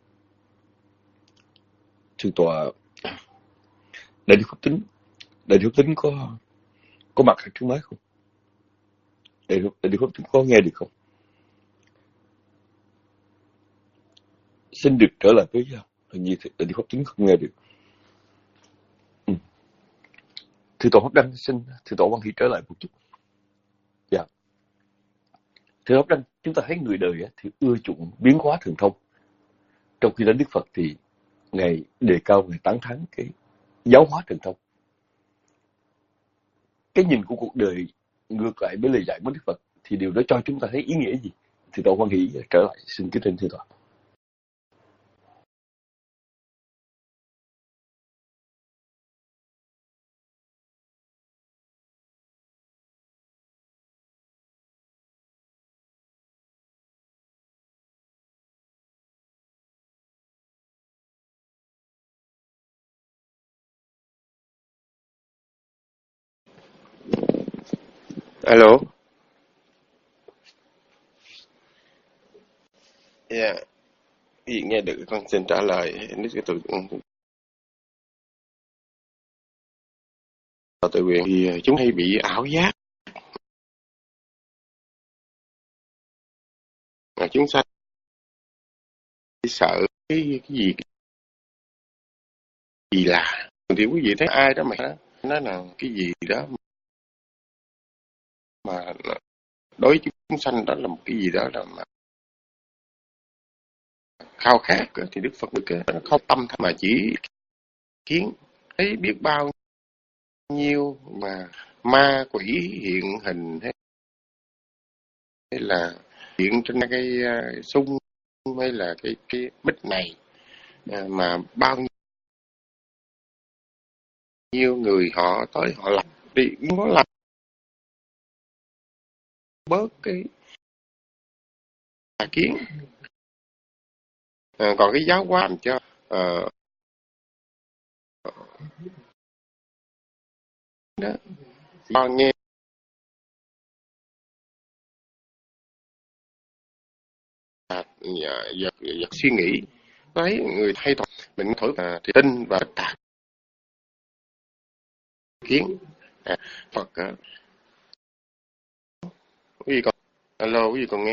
thượng tọa Đại Đức Pháp Tính, Đại Đức Pháp Tính có có mặt ở trước máy không? Đại Đức, Đại Đức Pháp Tính có nghe được không? Xin được trở lại với hình như Đại Đức Pháp Tính không nghe được. Ừ. Thượng tọa Pháp Đăng xin thượng tọa Văn Hy trở lại một chút. Dạ. Thưa Pháp Đăng, chúng ta thấy người đời thì ưa chuộng biến hóa thần thông, trong khi đó Đức Phật thì ngài đề cao, ngài tán thán cái giáo hóa thần thông. Cái nhìn của cuộc đời ngược lại với lời dạy của Đức Phật thì điều đó cho chúng ta thấy ý nghĩa gì? Thượng tọa hoan hỷ trở lại, xin kính thỉnh thượng tọa. Alo. Dạ. Yeah. Gì nghe được con xin trả lời. Nếu cái tự tự quyền thì chúng hay bị ảo giác. Mà chúng sanh sợ cái cái gì cái gì lạ. Thì quý vị thấy ai đó mà nói là cái gì đó mà đối với chúng sanh đó là một cái gì đó là mà khao khát, thì Đức Phật được nó không tâm mà chỉ kiến thấy biết bao nhiêu mà ma quỷ hiện hình hay là hiện trên cái sung hay là cái cái bích này, mà bao nhiêu người họ tới họ làm thì nó làm bớt cái tà kiến. À, còn cái giáo hóa làm cho uh, đó do nghe giật, giật, giật suy nghĩ, thấy người hay thôi mình thổi và thì tin và tà kiến. À, Phật uh, quý vị còn alo quý vị còn nghe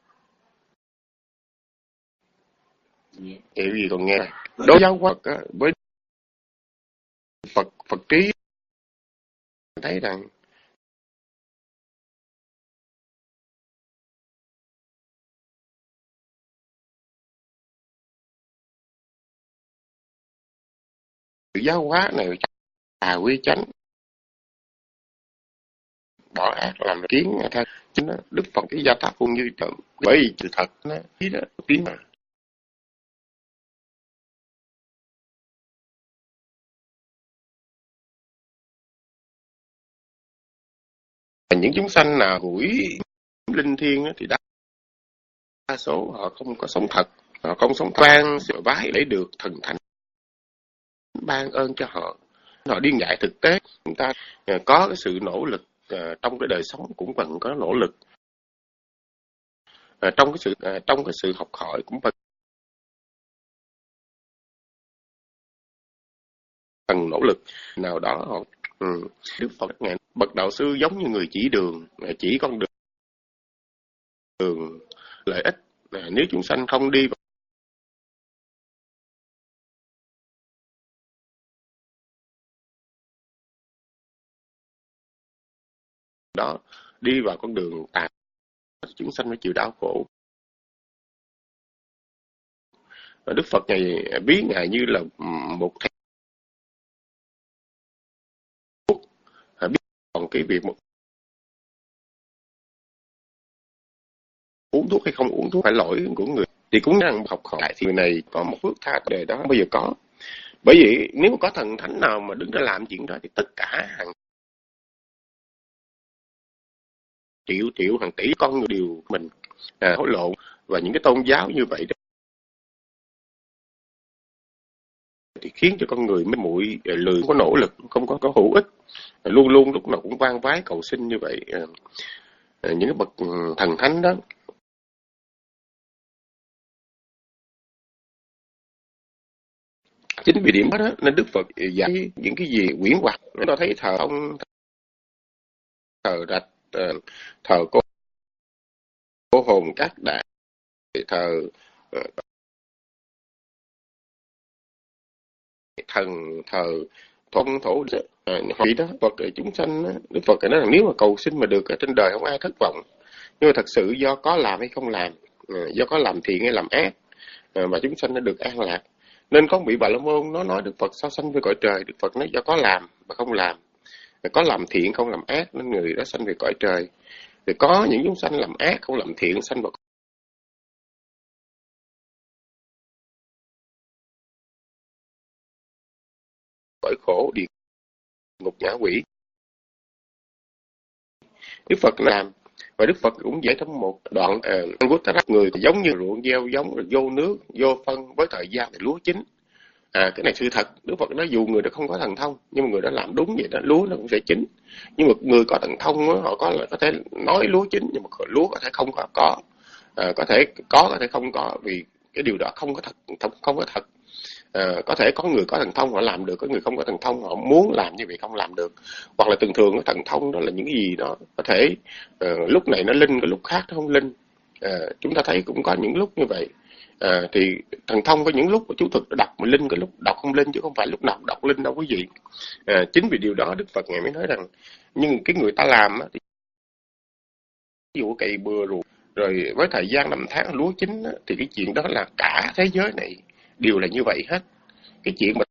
yeah. Quý vị còn nghe đối giáo Phật uh, với Phật Phật trí thấy rằng sự giáo hóa này tà quy chánh bỏ ác làm kiến thay chính đó, Đức Phật cái gia tác cũng như vậy, bởi vì sự thật nó ý đó tiếng mà những chúng sanh nào hủi linh thiêng thì đa, đa số họ không có sống thật, họ không sống ban sự bái để được thần thánh ban ơn cho họ. Họ điên dại thực tế, chúng ta có cái sự nỗ lực uh, trong cái đời sống cũng cần có nỗ lực uh, trong cái sự uh, trong cái sự học hỏi cũng cần cần nỗ lực nào đó. Họ ừ. Đức Phật ngài bậc đạo sư giống như người chỉ đường, chỉ con đường, đường lợi ích. À, nếu chúng sanh không đi vào đó, đi vào con đường tà, chúng sanh phải chịu đau khổ. Và Đức Phật ngài ví ngài như là một thầy thuốc, à, biết còn cái việc một uống thuốc hay không uống thuốc phải lỗi của người thì cũng đang học hỏi thì người này có một phước tha đời đó bây giờ có. Bởi vì nếu mà có thần thánh nào mà đứng ra làm chuyện đó thì tất cả hàng triệu triệu hàng tỷ con người đều mình à, hối lộ. Và những cái tôn giáo như vậy đó thì khiến cho con người mới muội lười, không có nỗ lực, không có có hữu ích, luôn luôn lúc nào cũng van vái cầu xin như vậy. À, những cái bậc thần thánh đó chính vì điểm đó, đó nên Đức Phật dạy những cái gì quyển hoặc. Chúng ta thấy thờ ông, thờ rạch, thờ cô, cô hồn các đại, thờ thần, thờ tôn thổ à, vị đó Phật chúng sanh. Đức Phật nói rằng nếu mà cầu xin mà được ở trên đời không ai thất vọng, nhưng mà thật sự do có làm hay không làm, do có làm thiện hay làm ác mà chúng sanh đã được an lạc. Nên có vị Bà La Môn nó nói Đức Phật sao sanh về cõi trời. Đức Phật nói do có làm và không làm, có làm thiện không làm ác nên người đó sanh về cõi trời. Thì có những chúng sanh làm ác không làm thiện, sanh vào cõi khổ, địa ngục, ngạ quỷ. Đức Phật làm, và Đức Phật cũng dạy trong một đoạn uh, người giống như ruộng gieo giống rồi vô nước, vô phân, với thời gian thì lúa chín. À, cái này sự thật. Đức Phật nói dù người đó không có thần thông, nhưng mà người đó làm đúng vậy đó, lúa nó cũng sẽ chín. Nhưng mà người có thần thông đó, họ có là có thể nói lúa chín, nhưng mà lúa có thể không có, có. À, có thể có, có thể không có, vì cái điều đó không có thật, không, không có thật. À, có thể có người có thần thông họ làm được, có người không có thần thông họ muốn làm như vậy không làm được. Hoặc là thường thường cái thần thông đó là những cái gì đó có thể uh, lúc này nó linh, cái lúc khác nó không linh. À, chúng ta thấy cũng có những lúc như vậy. À, thì thần thông có những lúc chú thực đọc mà linh, cái lúc đọc không linh, chứ không phải lúc nào đọc linh đâu quý vị. À, chính vì điều đó Đức Phật ngài mới nói rằng, nhưng cái người ta làm á, ví dụ cày bừa ruộng rồi với thời gian năm tháng lúa chín á, thì cái chuyện đó là cả thế giới này đều là như vậy hết. Cái chuyện mà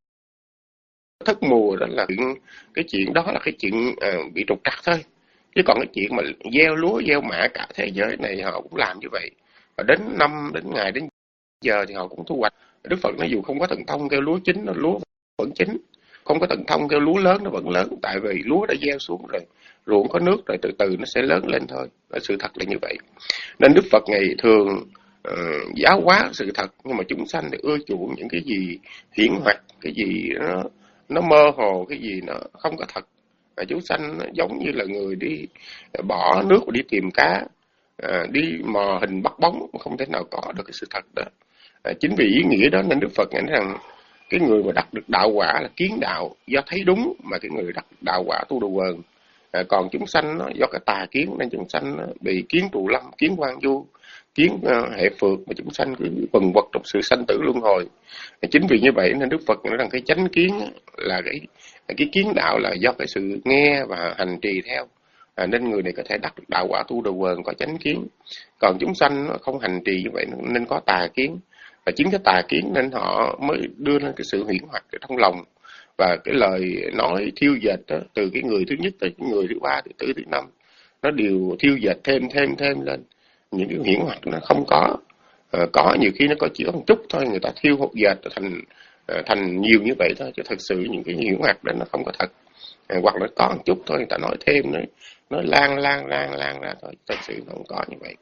thất mùa đó là chuyện, cái chuyện đó là cái chuyện uh, bị trục trặc thôi. Chứ còn cái chuyện mà gieo lúa gieo mạ cả thế giới này họ cũng làm như vậy. Và đến năm, đến ngày, đến giờ thì họ cũng thu hoạch. Đức Phật nói dù không có thần thông kêu lúa chín, nó lúa vẫn chín. Không có thần thông kêu lúa lớn, nó vẫn lớn. Tại vì lúa đã gieo xuống rồi, ruộng có nước rồi, từ từ nó sẽ lớn lên thôi. Và sự thật là như vậy. Nên Đức Phật ngày thường uh, giáo hóa sự thật, nhưng mà chúng sanh thì ưa chuộng những cái gì hiển hoặc, cái gì nó nó mơ hồ, cái gì nó không có thật. À, chúng sanh nó giống như là người đi bỏ nước và đi tìm cá, à, đi mò hình bắt bóng, không thể nào có được cái sự thật đó. À, chính vì ý nghĩa đó nên Đức Phật nói rằng cái người mà đắc được đạo quả là kiến đạo do thấy đúng, mà cái người đắc được đạo quả tu đồ quần. À, còn chúng sanh nó do cái tà kiến nên chúng sanh nó bị kiến trụ lâm, kiến quan du, kiến uh, hệ phược, mà chúng sanh cứ quần quật trong sự sanh tử luân hồi. À, chính vì như vậy nên Đức Phật nói rằng cái chánh kiến là cái cái kiến đạo là do cái sự nghe và hành trì theo. À, nên người này có thể đắc được đạo quả tu đồ quần có chánh kiến. Còn chúng sanh nó không hành trì như vậy nên có tà kiến. Và chính cái tà kiến nên họ mới đưa lên cái sự huyễn hoặc ở trong lòng. Và cái lời nói thiêu dệt đó, từ cái người thứ nhất tới cái người thứ ba, thứ tư, thứ năm, nó đều thiêu dệt thêm thêm thêm lên. Những cái huyễn hoặc nó không có. À, có nhiều khi nó có chỉ có một chút thôi, người ta thiêu hột dệt thành thành nhiều như vậy thôi, chứ thật sự những cái huyễn hoặc đó nó không có thật. À, hoặc là có một chút thôi, người ta nói thêm, nói, nói lan lan lan lan ra thôi, thật sự nó không có như vậy.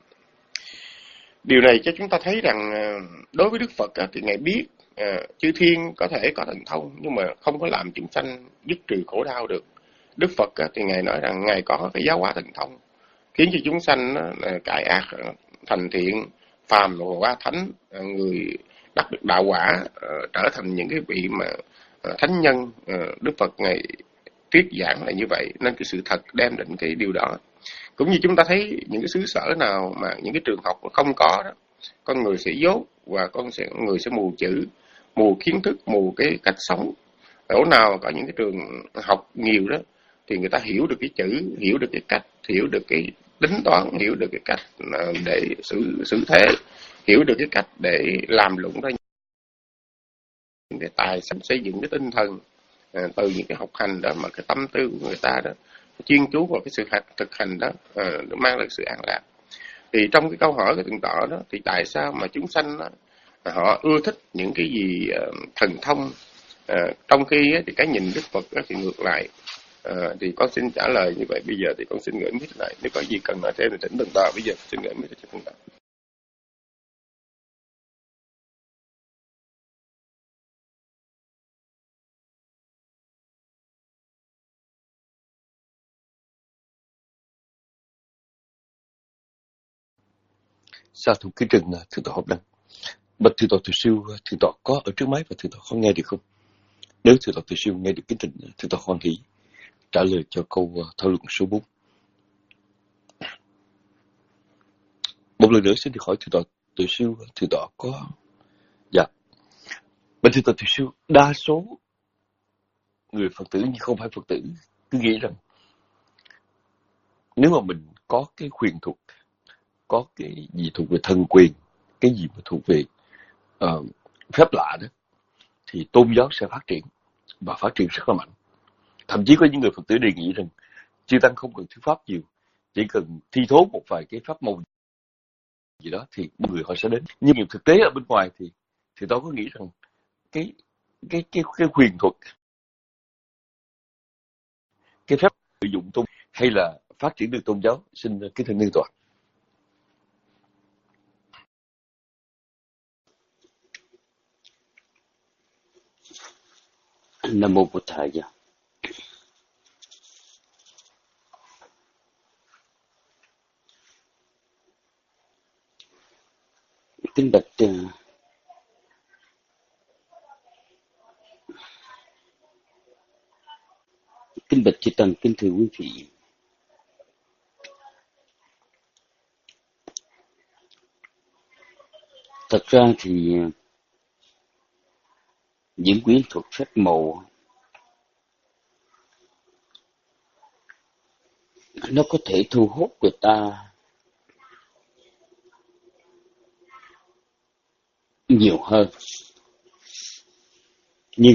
Điều này cho chúng ta thấy rằng đối với Đức Phật thì Ngài biết à, chư thiên có thể có thần thông, nhưng mà không có làm chúng sanh dứt trừ khổ đau được. Đức Phật thì Ngài nói rằng Ngài có cái giáo hóa thần thông, khiến cho chúng sanh cải ác thành thiện, phàm và hóa thánh, người đắc được đạo quả, trở thành những cái vị mà thánh nhân. Đức Phật Ngài thuyết giảng là như vậy, nên cái sự thật đem đến cái điều đó. Cũng như chúng ta thấy những cái xứ sở nào mà những cái trường học không có đó, con người sẽ dốt và con sẽ người sẽ mù chữ, mù kiến thức, mù cái cách sống. Ở nào có những cái trường học nhiều đó thì người ta hiểu được cái chữ, hiểu được cái cách, hiểu được cái tính toán, hiểu được cái cách để xử xử thế, hiểu được cái cách để làm lụng ra những cái tài sản, xây dựng cái tinh thần. À, từ những cái học hành đó mà cái tâm tư của người ta đó chuyên chú vào cái sự thực hành đó, à, mang lại sự an lạc. Thì trong cái câu hỏi của thượng tọa đó, thì tại sao mà chúng sanh đó, họ ưa thích những cái gì uh, thần thông, uh, trong khi uh, thì cái nhìn Đức Phật uh, thì ngược lại. Uh, thì con xin trả lời như vậy. Bây giờ thì con xin gửi mic lại, nếu có gì cần nói thêm thì thỉnh thượng tọa. Bây giờ xin gửi mic cho thượng tọa. Sa thù kính trình thượng tọa Hợp Đăng. Bạch thượng tọa Từ Siêu, thượng tọa có ở trước máy và thượng tọa có nghe được không? Nếu thượng tọa Từ Siêu nghe được kính trình, thượng tọa hoan hỷ trả lời cho câu thảo luận số bốn. Một lần nữa xin được hỏi thượng tọa Từ Siêu, thượng tọa có dạ. Bạch thượng tọa Từ Siêu, đa số người Phật tử nhưng không phải Phật tử cứ nghĩ rằng nếu mà mình có cái quyền thuộc, có cái gì thuộc về thân quyền, cái gì mà thuộc về uh, phép lạ đó, thì tôn giáo sẽ phát triển và phát triển rất là mạnh. Thậm chí có những người Phật tử đề nghị rằng chư tăng không cần thuyết pháp nhiều, chỉ cần thi thố một vài cái pháp môn gì đó thì mọi người họ sẽ đến. Nhưng mà thực tế ở bên ngoài thì thì tôi có nghĩ rằng cái cái cái cái quyền thuật, cái phép sử dụng tôn hay là phát triển được tôn giáo. Xin kính thưa Nguyên Tọa. Nam mô Bụt Thầy. Kính bạch uh, kính bạch chư tăng, kính thưa quý vị. Thật ra thì những quyển thuật phép màu nó có thể thu hút người ta nhiều hơn, nhưng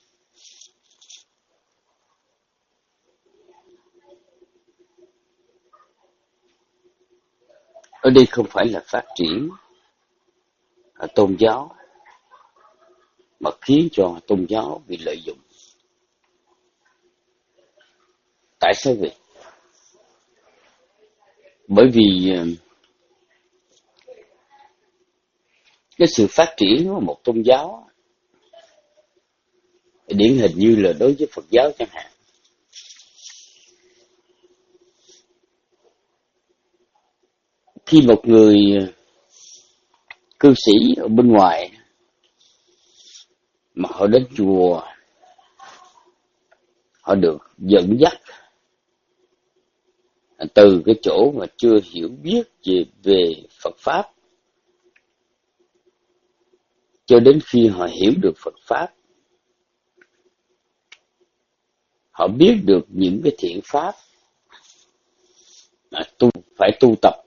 ở đây không phải là phát triển tôn giáo mà khiến cho tôn giáo bị lợi dụng. Tại sao vậy? Bởi vì cái sự phát triển của một tôn giáo, điển hình như là đối với Phật giáo chẳng hạn, khi một người cư sĩ ở bên ngoài mà họ đến chùa, họ được dẫn dắt từ cái chỗ mà chưa hiểu biết về, về Phật Pháp cho đến khi họ hiểu được Phật Pháp, họ biết được những cái thiện pháp à, tu, phải tu tập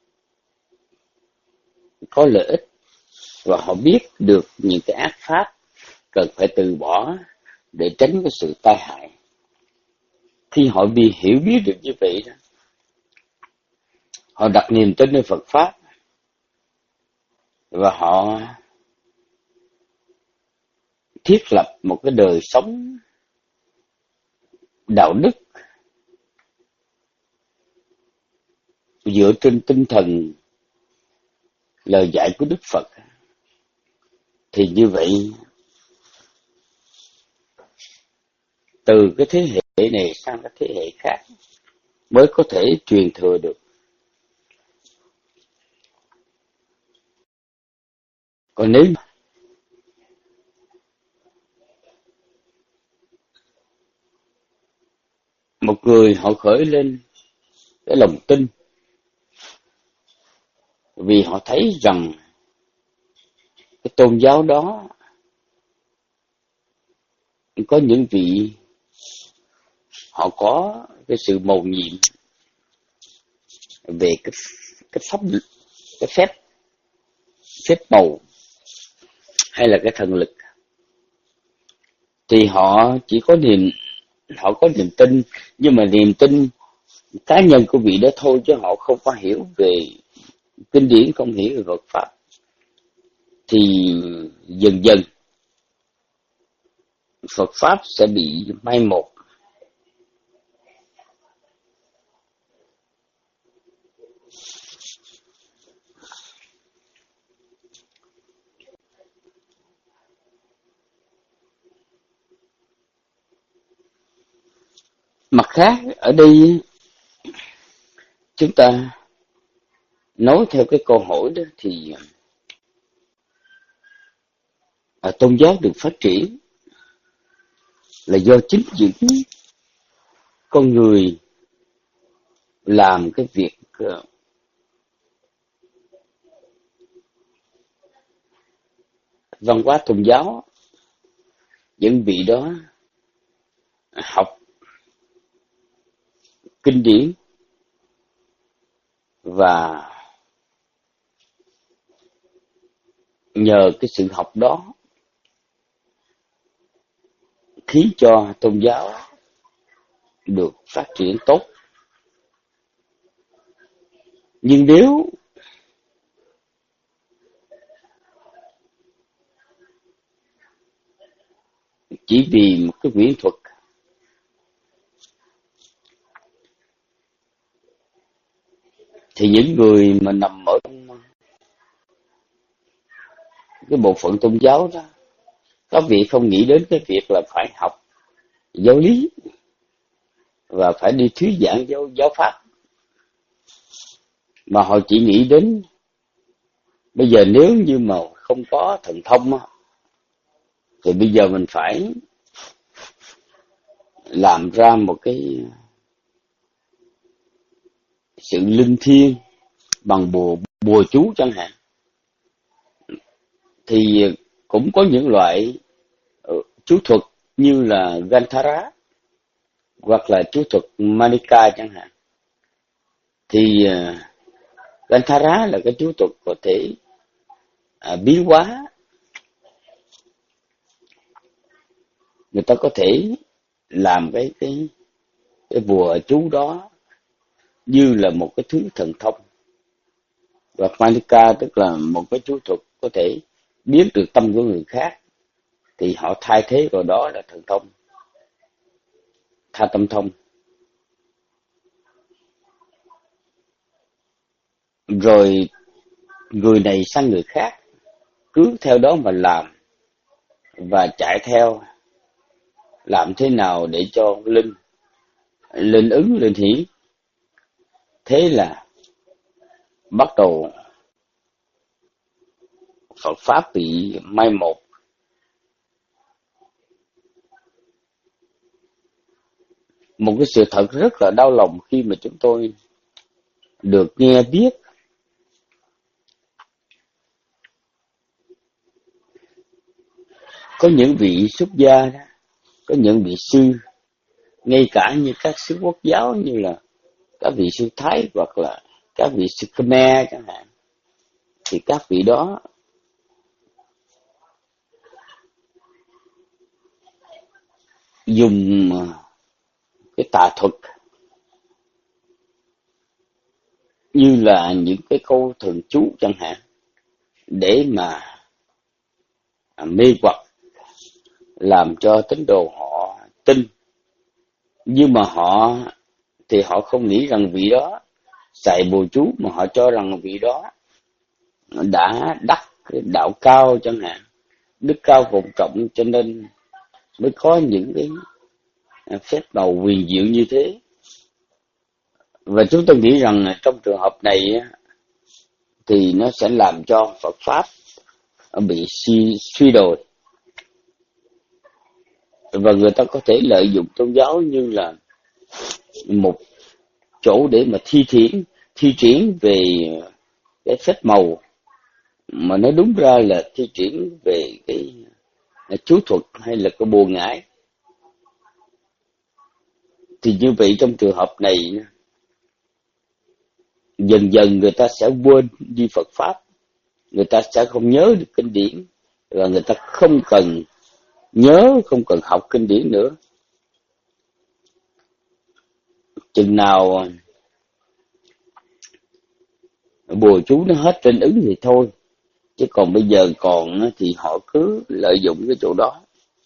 có lợi ích, và họ biết được những cái ác pháp cần phải từ bỏ để tránh cái sự tai hại. Khi họ bị hiểu biết được như vậy đó, họ đặt niềm tinในPhật Pháp và họ thiết lập một cái đời sống đạo đức dựa trên tinh thần lời dạy của Đức Phật, thì như vậy từ cái thế hệ này sang cái thế hệ khác mới có thể truyền thừa được. Còn nếu một người họ khởi lên cái lòng tin vì họ thấy rằng cái tôn giáo đó có những vị họ có cái sự mầu nhiệm về cái cái pháp cái phép phép màu hay là cái thần lực, thì họ chỉ có niềm họ có niềm tin, nhưng mà niềm tin cá nhân của vị đó thôi, chứ họ không có hiểu về kinh điển, không hiểu về Phật Pháp, thì dần dần Phật Pháp sẽ bị mai một. Mặt khác, ở đây chúng ta nói theo cái câu hỏi đó thì à, tôn giáo được phát triển là do chính những con người làm cái việc uh, văn hóa tôn giáo. Những vị đó học kinh điển và nhờ cái sự học đó khiến cho tôn giáo được phát triển tốt. Nhưng nếu chỉ vì một cái quyển thuật thì những người mà nằm ở trong cái bộ phận tôn giáo đó, các vị không nghĩ đến cái việc là phải học giáo lý và phải đi thuyết giảng giáo, giáo pháp, mà họ chỉ nghĩ đến bây giờ nếu như mà không có thần thông thì bây giờ mình phải làm ra một cái sự linh thiêng bằng bùa bùa chú chẳng hạn. Thì cũng có những loại chú thuật như là Ganthara hoặc là chú thuật Manika chẳng hạn. Thì uh, Ganthara là cái chú thuật có thể uh, biến hóa. Người ta có thể làm cái cái cái bùa chú đó như là một cái thứ thần thông. Và Manika tức là một cái chú thuật có thể biến được tâm của người khác, thì họ thay thế vào đó là thần thông, tha tâm thông. Rồi người này sang người khác, cứ theo đó mà làm và chạy theo, làm thế nào để cho linh linh ứng linh hỷ. Thế là bắt đầu Phật pháp bị mai một. Một cái sự thật rất là đau lòng khi mà chúng tôi được nghe biết có những vị xuất gia đó, có những vị sư, ngay cả như các sư quốc giáo như là các vị sư Thái hoặc là các vị sư Khmer chẳng hạn, thì các vị đó dùng cái tà thuật như là những cái câu thần chú chẳng hạn để mà mê hoặc, làm cho tín đồ họ tin. Nhưng mà họ thì họ không nghĩ rằng vị đó xài bùa chú, mà họ cho rằng vị đó đã đắc cái đạo cao chẳng hạn, đức cao vọng trọng, cho nên mới có những cái phép màu huyền diệu như thế. Và chúng tôi nghĩ rằng trong trường hợp này thì nó sẽ làm cho Phật pháp bị suy, suy đồi, và người ta có thể lợi dụng tôn giáo như là một chỗ để mà thi triển thi triển về cái phép màu, mà nó đúng ra là thi triển về cái chú thuật hay là cái bùa ngải. Thì như vậy trong trường hợp này dần dần người ta sẽ quên đi Phật pháp, người ta sẽ không nhớ được kinh điển, và người ta không cần nhớ, không cần học kinh điển nữa. Chừng nào bùa chú nó hết trên ứng thì thôi, chứ còn bây giờ còn thì họ cứ lợi dụng cái chỗ đó.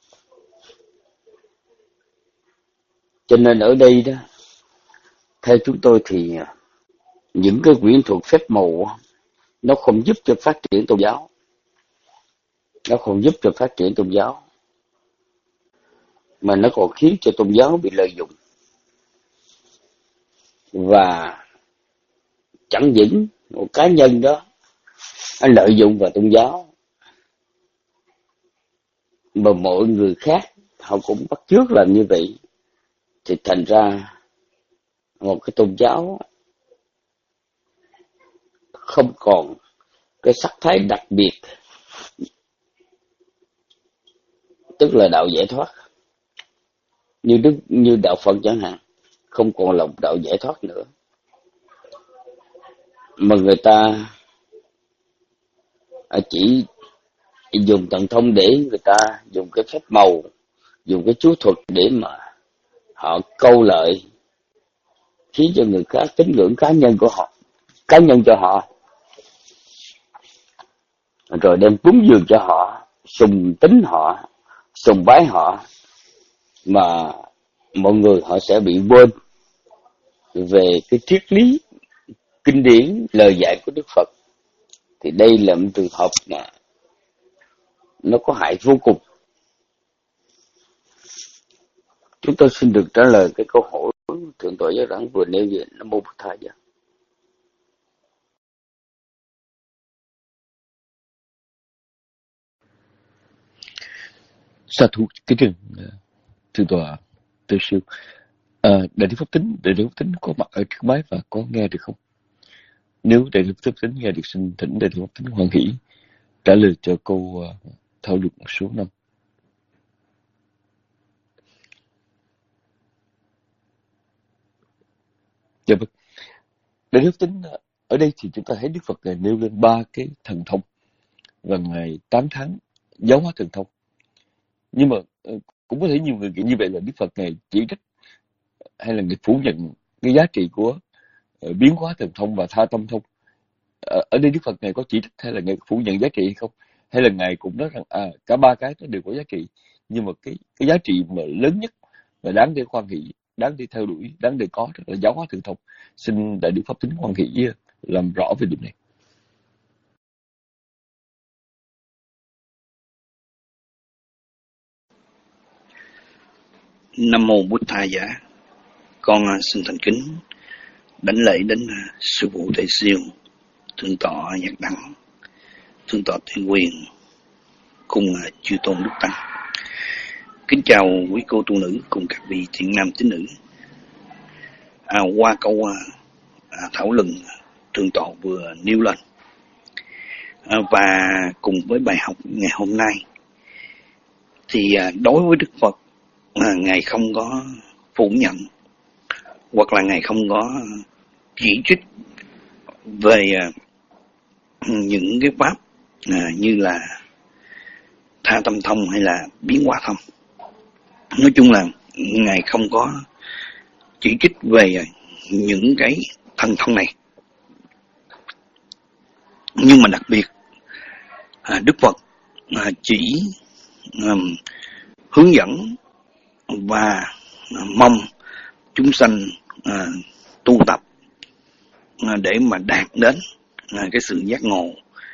Cho nên ở đây đó, theo chúng tôi thì những cái quyển thuật phép màu nó không giúp cho phát triển tôn giáo, nó không giúp cho phát triển tôn giáo, mà nó còn khiến cho tôn giáo bị lợi dụng. Và chẳng những một cá nhân đó anh lợi dụng vào tôn giáo, mà mọi người khác họ cũng bắt chước làm như vậy, thì thành ra một cái tôn giáo không còn cái sắc thái đặc biệt, tức là đạo giải thoát, như đức như đạo Phật chẳng hạn, không còn là đạo giải thoát nữa, mà người ta chỉ dùng thần thông để người ta dùng cái phép màu, dùng cái chú thuật để mà họ câu lợi, khiến cho người khác tín ngưỡng cá nhân của họ. cá nhân cho họ, rồi đem cúng dường cho họ, sùng tín họ, sùng bái họ, mà mọi người họ sẽ bị quên về cái triết lý kinh điển lời dạy của Đức Phật. Thì đây là một trường hợp mà nó có hại vô cùng. Chúng tôi xin được trả lời cái câu hỏi thượng tọa Giáo Đẳng vừa nêu về. Nam mô Bụt Thầy. Sa thú cái trường thượng tọa Từ Siêu. À, đại đức Pháp Tính, đại đức Pháp Tính có mặt ở trước máy và có nghe được không? Nếu đại đức Pháp Tính nghe được, xin thỉnh đại đức Pháp Tính hoan hỷ trả lời cho câu uh, thảo luận số năm. Dạ vâng. Đại đức Pháp Tính, ở đây thì chúng ta thấy Đức Phật này nêu lên ba cái thần thông và ngày tám tháng giáo hóa thần thông. Nhưng mà uh, cũng có thể nhiều người nghĩ như vậy là Đức Phật này chỉ trích hay là người phủ nhận cái giá trị của uh, biến hóa thần thông và tha tâm thông. Uh, ở đây Đức Phật này có chỉ trích hay là người phủ nhận giá trị hay không? Hay là ngài cũng nói rằng à, cả ba cái nó đều có giá trị, nhưng mà cái cái giá trị mà lớn nhất và đáng để hoan hỷ, đáng để theo đuổi, đáng để có là giáo hóa thần thông. Xin đại đức Pháp Tính hoan hỷ làm rõ về điểm này. Nam mô Bụt Thầy Giả. Con xin thành kính đảnh lễ đến sư phụ Thầy Siêu, thượng tọa Nhật Đẳng, thượng tọa Tây Quyền cùng chư tôn đức tăng. Kính chào quý cô tu nữ cùng các vị thiện nam tín nữ. À, qua câu à, thảo luận thượng tọa vừa nêu lên, à, và cùng với bài học ngày hôm nay, thì à, đối với Đức Phật, à, ngài không có phủ nhận hoặc là ngài không có chỉ trích về à, những cái pháp à, như là tha tâm thông hay là biến hóa thông. Nói chung là ngài không có chỉ trích về những cái thần thông này. Nhưng mà đặc biệt à, Đức Phật à, chỉ à, hướng dẫn và à, mong chúng sanh à, tu tập à, để mà đạt đến à, cái sự giác ngộ.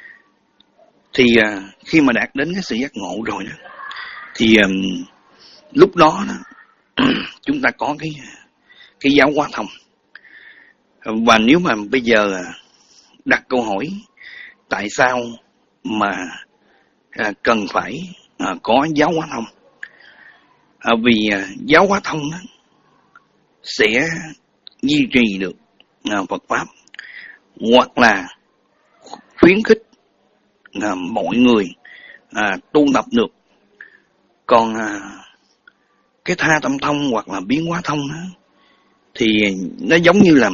Thì à, khi mà đạt đến cái sự giác ngộ rồi đó, thì à, lúc đó, đó chúng ta có cái cái giáo hóa thông. Và nếu mà bây giờ đặt câu hỏi tại sao mà à, cần phải à, có giáo hóa thông, à, vì à, giáo hóa thông đó sẽ duy trì được à, Phật pháp, hoặc là khuyến khích à, mọi người à, tu tập được. Còn à, cái tha tâm thông hoặc là biến hóa thông đó, thì nó giống như là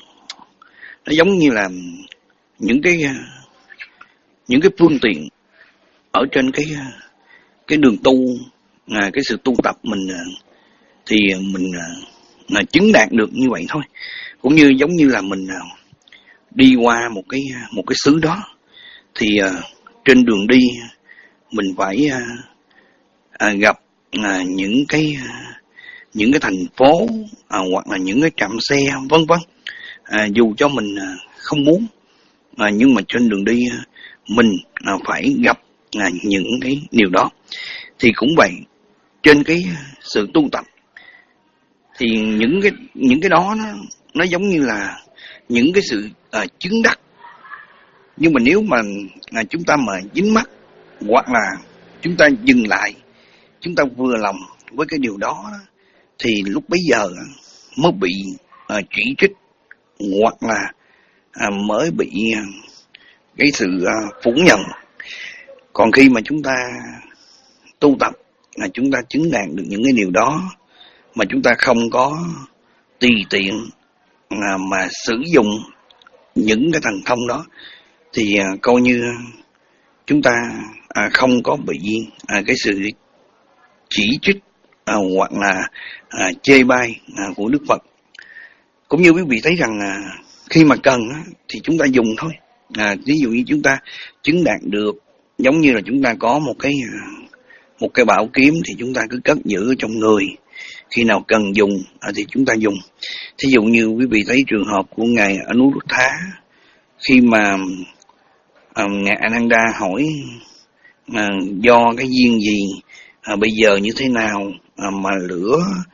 nó giống như là những cái những cái phương tiện ở trên cái cái đường tu, à, cái sự tu tập mình thì mình là chứng đạt được như vậy thôi. Cũng như giống như là mình đi qua một cái một cái xứ đó, thì à, trên đường đi mình phải à, à, gặp à, những cái những cái thành phố à, hoặc là những cái trạm xe vân vân. À, dù cho mình à, không muốn, à, nhưng mà trên đường đi à, mình à, phải gặp à, những cái điều đó. Thì cũng vậy, trên cái sự tu tập thì những cái những cái đó nó nó giống như là những cái sự à, chứng đắc. Nhưng mà nếu mà à, chúng ta mà dính mắc, hoặc là chúng ta dừng lại, chúng ta vừa lòng với cái điều đó, thì lúc bấy giờ mới bị à, chỉ trích, hoặc là à, mới bị à, cái sự à, phủ nhận. Còn khi mà chúng ta tu tập, là chúng ta chứng đạt được những cái điều đó, mà chúng ta không có tùy tiện à, mà sử dụng những cái thần thông đó, thì à, coi như chúng ta à, không có bị à, cái sự chỉ trích à, hoặc là à, chê bai à, của Đức Phật. Cũng như quý vị thấy rằng à, khi mà cần thì chúng ta dùng thôi. À, ví dụ như chúng ta chứng đạt được, giống như là chúng ta có một cái một cái bảo kiếm thì chúng ta cứ cất giữ ở trong người, khi nào cần dùng à, thì chúng ta dùng. Thí dụ như quý vị thấy trường hợp của ngài Anuruddha, khi mà à, ngài Ananda hỏi à, do cái duyên gì à, bây giờ như thế nào à, mà lửa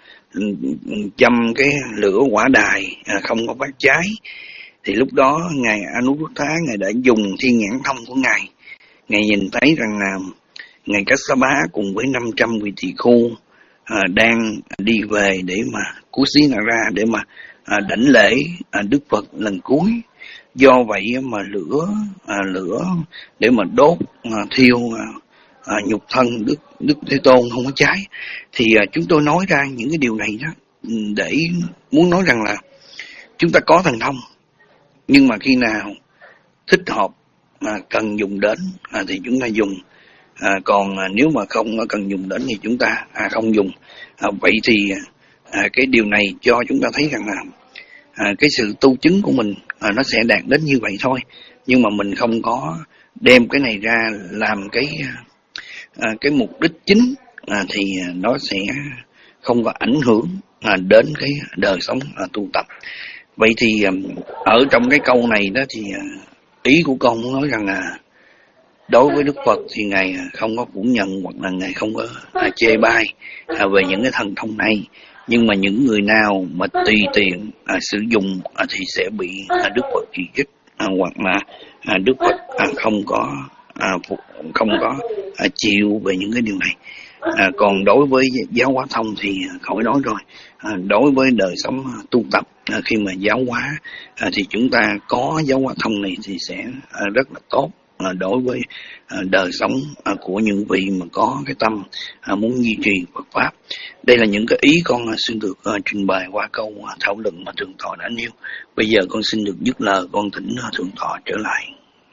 châm cái lửa quả đài à, không có phát cháy, thì lúc đó ngài Anuruddha ngài đã dùng thiên nhãn thông của ngài, ngài nhìn thấy rằng là ngài Kassapa cùng với năm trăm vị tỳ khu à, đang đi về để mà Kusinara để mà à, đảnh lễ à, Đức Phật lần cuối. Do vậy mà lửa à, lửa để mà đốt à, thiêu à, à, nhục thân Đức Đức Thế Tôn không có cháy. Thì à, chúng tôi nói ra những cái điều này đó để muốn nói rằng là chúng ta có thần thông, nhưng mà khi nào thích hợp mà cần dùng đến à, thì chúng ta dùng. À, còn à, nếu mà không cần dùng đến thì chúng ta à, không dùng. À, vậy thì à, cái điều này cho chúng ta thấy rằng là à, cái sự tu chứng của mình à, nó sẽ đạt đến như vậy thôi, nhưng mà mình không có đem cái này ra làm cái à, cái mục đích chính à, thì nó sẽ không có ảnh hưởng à, đến cái đời sống à, tu tập. Vậy thì à, ở trong cái câu này đó thì à, ý của con muốn nói rằng là đối với Đức Phật thì ngài không có phủ nhận hoặc là ngài không có à, chê bai à, về những cái thần thông này, nhưng mà những người nào mà tùy tiện à, sử dụng à, thì sẽ bị à, Đức Phật chỉ trích à, hoặc là à, Đức Phật à, không có à, không có à, chịu về những cái điều này. À, còn đối với giáo hóa thông thì khỏi nói rồi. À, đối với đời sống tu tập à, khi mà giáo hóa à, thì chúng ta có giáo hóa thông này thì sẽ à, rất là tốt à, đối với à, đời sống à, của những vị mà có cái tâm à, muốn duy trì Phật pháp. Đây là những cái ý con à, xin được à, trình bày qua câu à, thảo luận mà Thượng Tọa đã nêu. Bây giờ con xin được dứt lời, con thỉnh à, Thượng Tọa trở lại.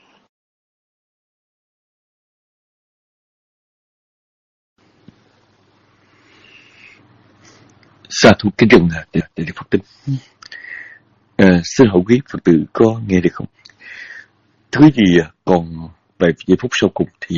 Sa thú kính trọng để để Phật tính. À, xin hỏi quý Phật tử có nghe được không? Thứ gì còn vài giây phút sau cùng thì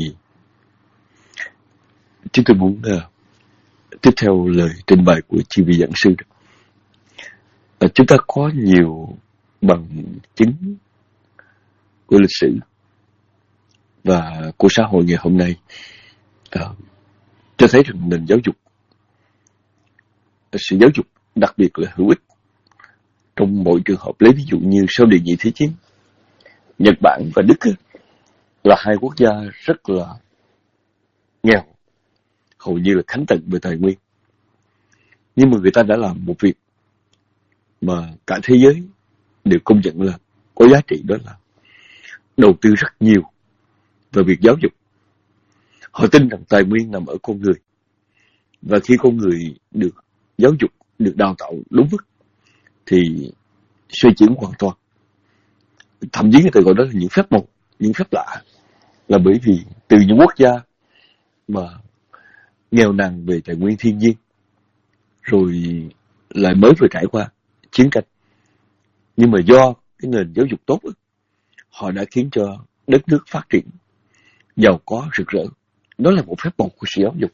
chúng tôi muốn uh, tiếp theo lời trình bày của chư vị giảng sư. Uh, chúng ta có nhiều bằng chứng của lịch sử và của xã hội ngày hôm nay uh, cho thấy rằng nền giáo dục, sự giáo dục đặc biệt là hữu ích trong mỗi trường hợp. Lấy ví dụ như sau Đệ nhị Thế chiến, Nhật Bản và Đức là hai quốc gia rất là nghèo, hầu như là khánh tận về tài nguyên, nhưng mà người ta đã làm một việc mà cả thế giới đều công nhận là có giá trị, đó là đầu tư rất nhiều vào việc giáo dục. Họ tin rằng tài nguyên nằm ở con người, và khi con người được giáo dục, được đào tạo đúng mức thì xoay chuyển hoàn toàn. Thậm chí người ta gọi đó là những phép màu, những phép lạ, là bởi vì từ những quốc gia mà nghèo nàn về tài nguyên thiên nhiên, rồi lại mới vừa trải qua chiến tranh, nhưng mà do cái nền giáo dục tốt, họ đã khiến cho đất nước phát triển, giàu có, rực rỡ. Đó là một phép màu của sự giáo dục.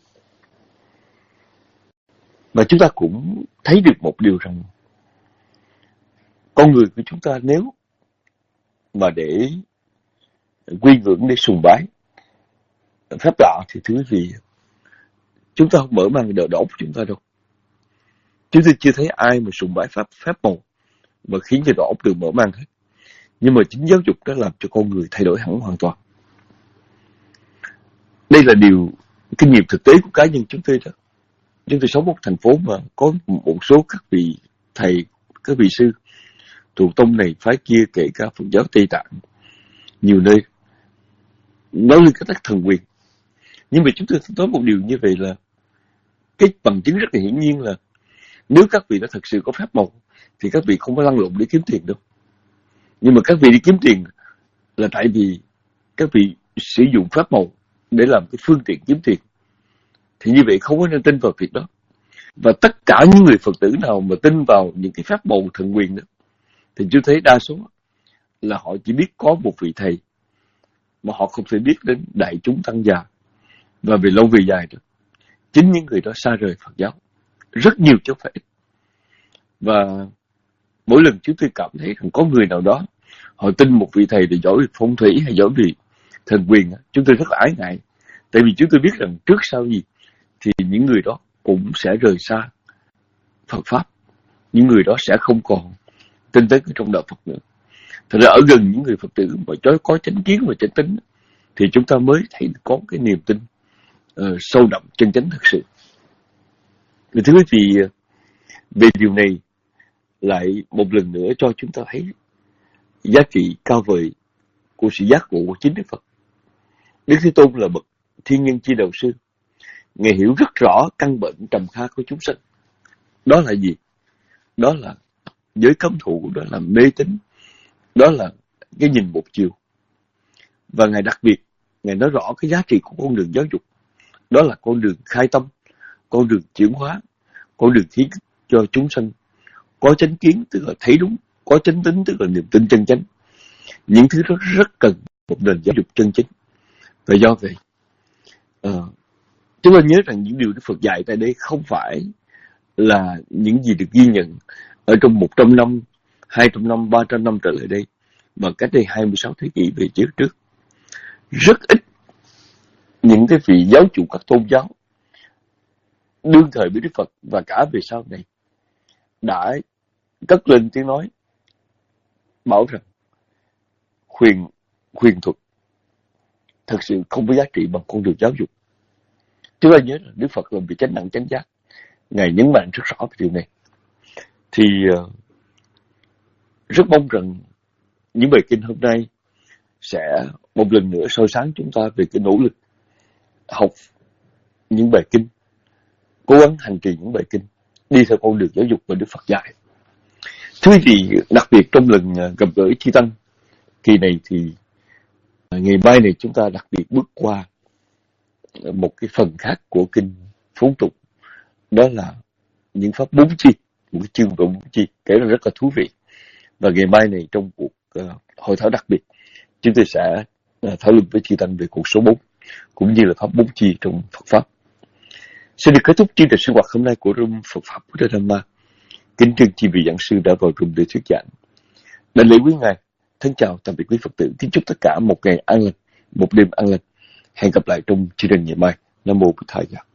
Và chúng ta cũng thấy được một điều rằng con người của chúng ta nếu mà để quy ngưỡng, để sùng bái phép lạ thì thưa quý vị, chúng ta không mở mang đầu óc của chúng ta đâu. Chúng tôi chưa thấy ai mà sùng bái phép phép màu mà khiến cho đầu óc được mở mang hết. Nhưng mà chính giáo dục đã làm cho con người thay đổi hẳn hoàn toàn. Đây là điều kinh nghiệm thực tế của cá nhân chúng tôi đó. Chúng tôi sống một thành phố mà có một số các vị thầy, các vị sư thuộc tông này phái kia, kể cả Phật giáo Tây Tạng, nhiều nơi nói lên cái tác thần quyền. Nhưng mà chúng tôi nói một điều như vậy là cái bằng chứng rất là hiển nhiên là nếu các vị đã thật sự có phép màu thì các vị không có lăn lộn để kiếm tiền đâu. Nhưng mà các vị đi kiếm tiền là tại vì các vị sử dụng phép màu để làm cái phương tiện kiếm tiền. Thì như vậy không có nên tin vào việc đó. Và tất cả những người Phật tử nào mà tin vào những cái phép màu thần quyền đó thì chú thấy đa số là họ chỉ biết có một vị thầy, mà họ không thể biết đến đại chúng tăng già. Và về lâu về dài đó, chính những người đó xa rời Phật giáo rất nhiều chứ không phải ít. Và mỗi lần chúng tôi cảm thấy rằng có người nào đó họ tin một vị thầy để giỏi về phong thủy hay giỏi về thần quyền, chúng tôi rất là ái ngại. Tại vì chúng tôi biết rằng trước sau gì thì những người đó cũng sẽ rời xa Phật Pháp. Những người đó sẽ không còn tin tới trong đạo Phật nữa. Thật ra ở gần những người Phật tử mà có, có chánh kiến và chánh tín thì chúng ta mới thấy có cái niềm tin uh, sâu đậm chân chánh thực sự. Vì thứ quý vị, về điều này lại một lần nữa cho chúng ta thấy giá trị cao vời của sự giác ngộ của chính Đức Phật. Đức Thế Tôn là bậc thiên nhân chi đạo sư. Ngài hiểu rất rõ căn bệnh trầm kha của chúng sanh. Đó là gì? Đó là giới cấm thủ, đó là mê tín, đó là cái nhìn một chiều. Và Ngài đặc biệt, Ngài nói rõ cái giá trị của con đường giáo dục. Đó là con đường khai tâm, con đường chuyển hóa, con đường khiến cho chúng sanh có chánh kiến, tức là thấy đúng, có chánh tín, tức là niềm tin chân chánh. Những thứ đó rất cần một nền giáo dục chân chính. Và do vậy, uh, chúng ta nhớ rằng những điều Đức Phật dạy tại đây không phải là những gì được ghi nhận ở trong một trăm năm, hai trăm năm, ba trăm năm trở lại đây, mà cách đây hai mươi sáu thế kỷ về trước trước. Rất ít những cái vị giáo chủ các tôn giáo đương thời với Đức Phật và cả về sau này đã cất lên tiếng nói bảo rằng khuyên khuyên thuật thật sự không có giá trị bằng con đường giáo dục. Chúng ta nhớ là Đức Phật là vị chánh đẳng chánh giác, Ngài nhấn mạnh rất rõ về điều này. Thì uh, rất mong rằng những bài kinh hôm nay sẽ một lần nữa soi sáng chúng ta về cái nỗ lực học những bài kinh, cố gắng hành trì những bài kinh, đi theo con đường giáo dục mà Đức Phật dạy. Thứ gì đặc biệt trong lần gặp gỡ Chư Tăng kỳ này thì ngày mai này chúng ta đặc biệt bước qua một cái phần khác của kinh Phú Tục, đó là những pháp bốn chi, một cái chương về bốn chi, cái là rất là thú vị. Và ngày mai này trong cuộc uh, hội thảo đặc biệt, chúng tôi sẽ uh, thảo luận với Chư Tăng về cuộc số bốn, cũng như là pháp bốn chi trong Phật Pháp. Xin được kết thúc chương trình sinh hoạt hôm nay của Room Phật Pháp Buddha Dhamma. Kính trân chư vị giảng sư đã vào room để thuyết giảng. Đảnh lễ quý ngài, thân chào tạm biệt quý Phật tử. Kính chúc tất cả một ngày an lành, một đêm an lành. Hẹn gặp lại trong chương trình ngày mai. Nam mô Bụt Thầy.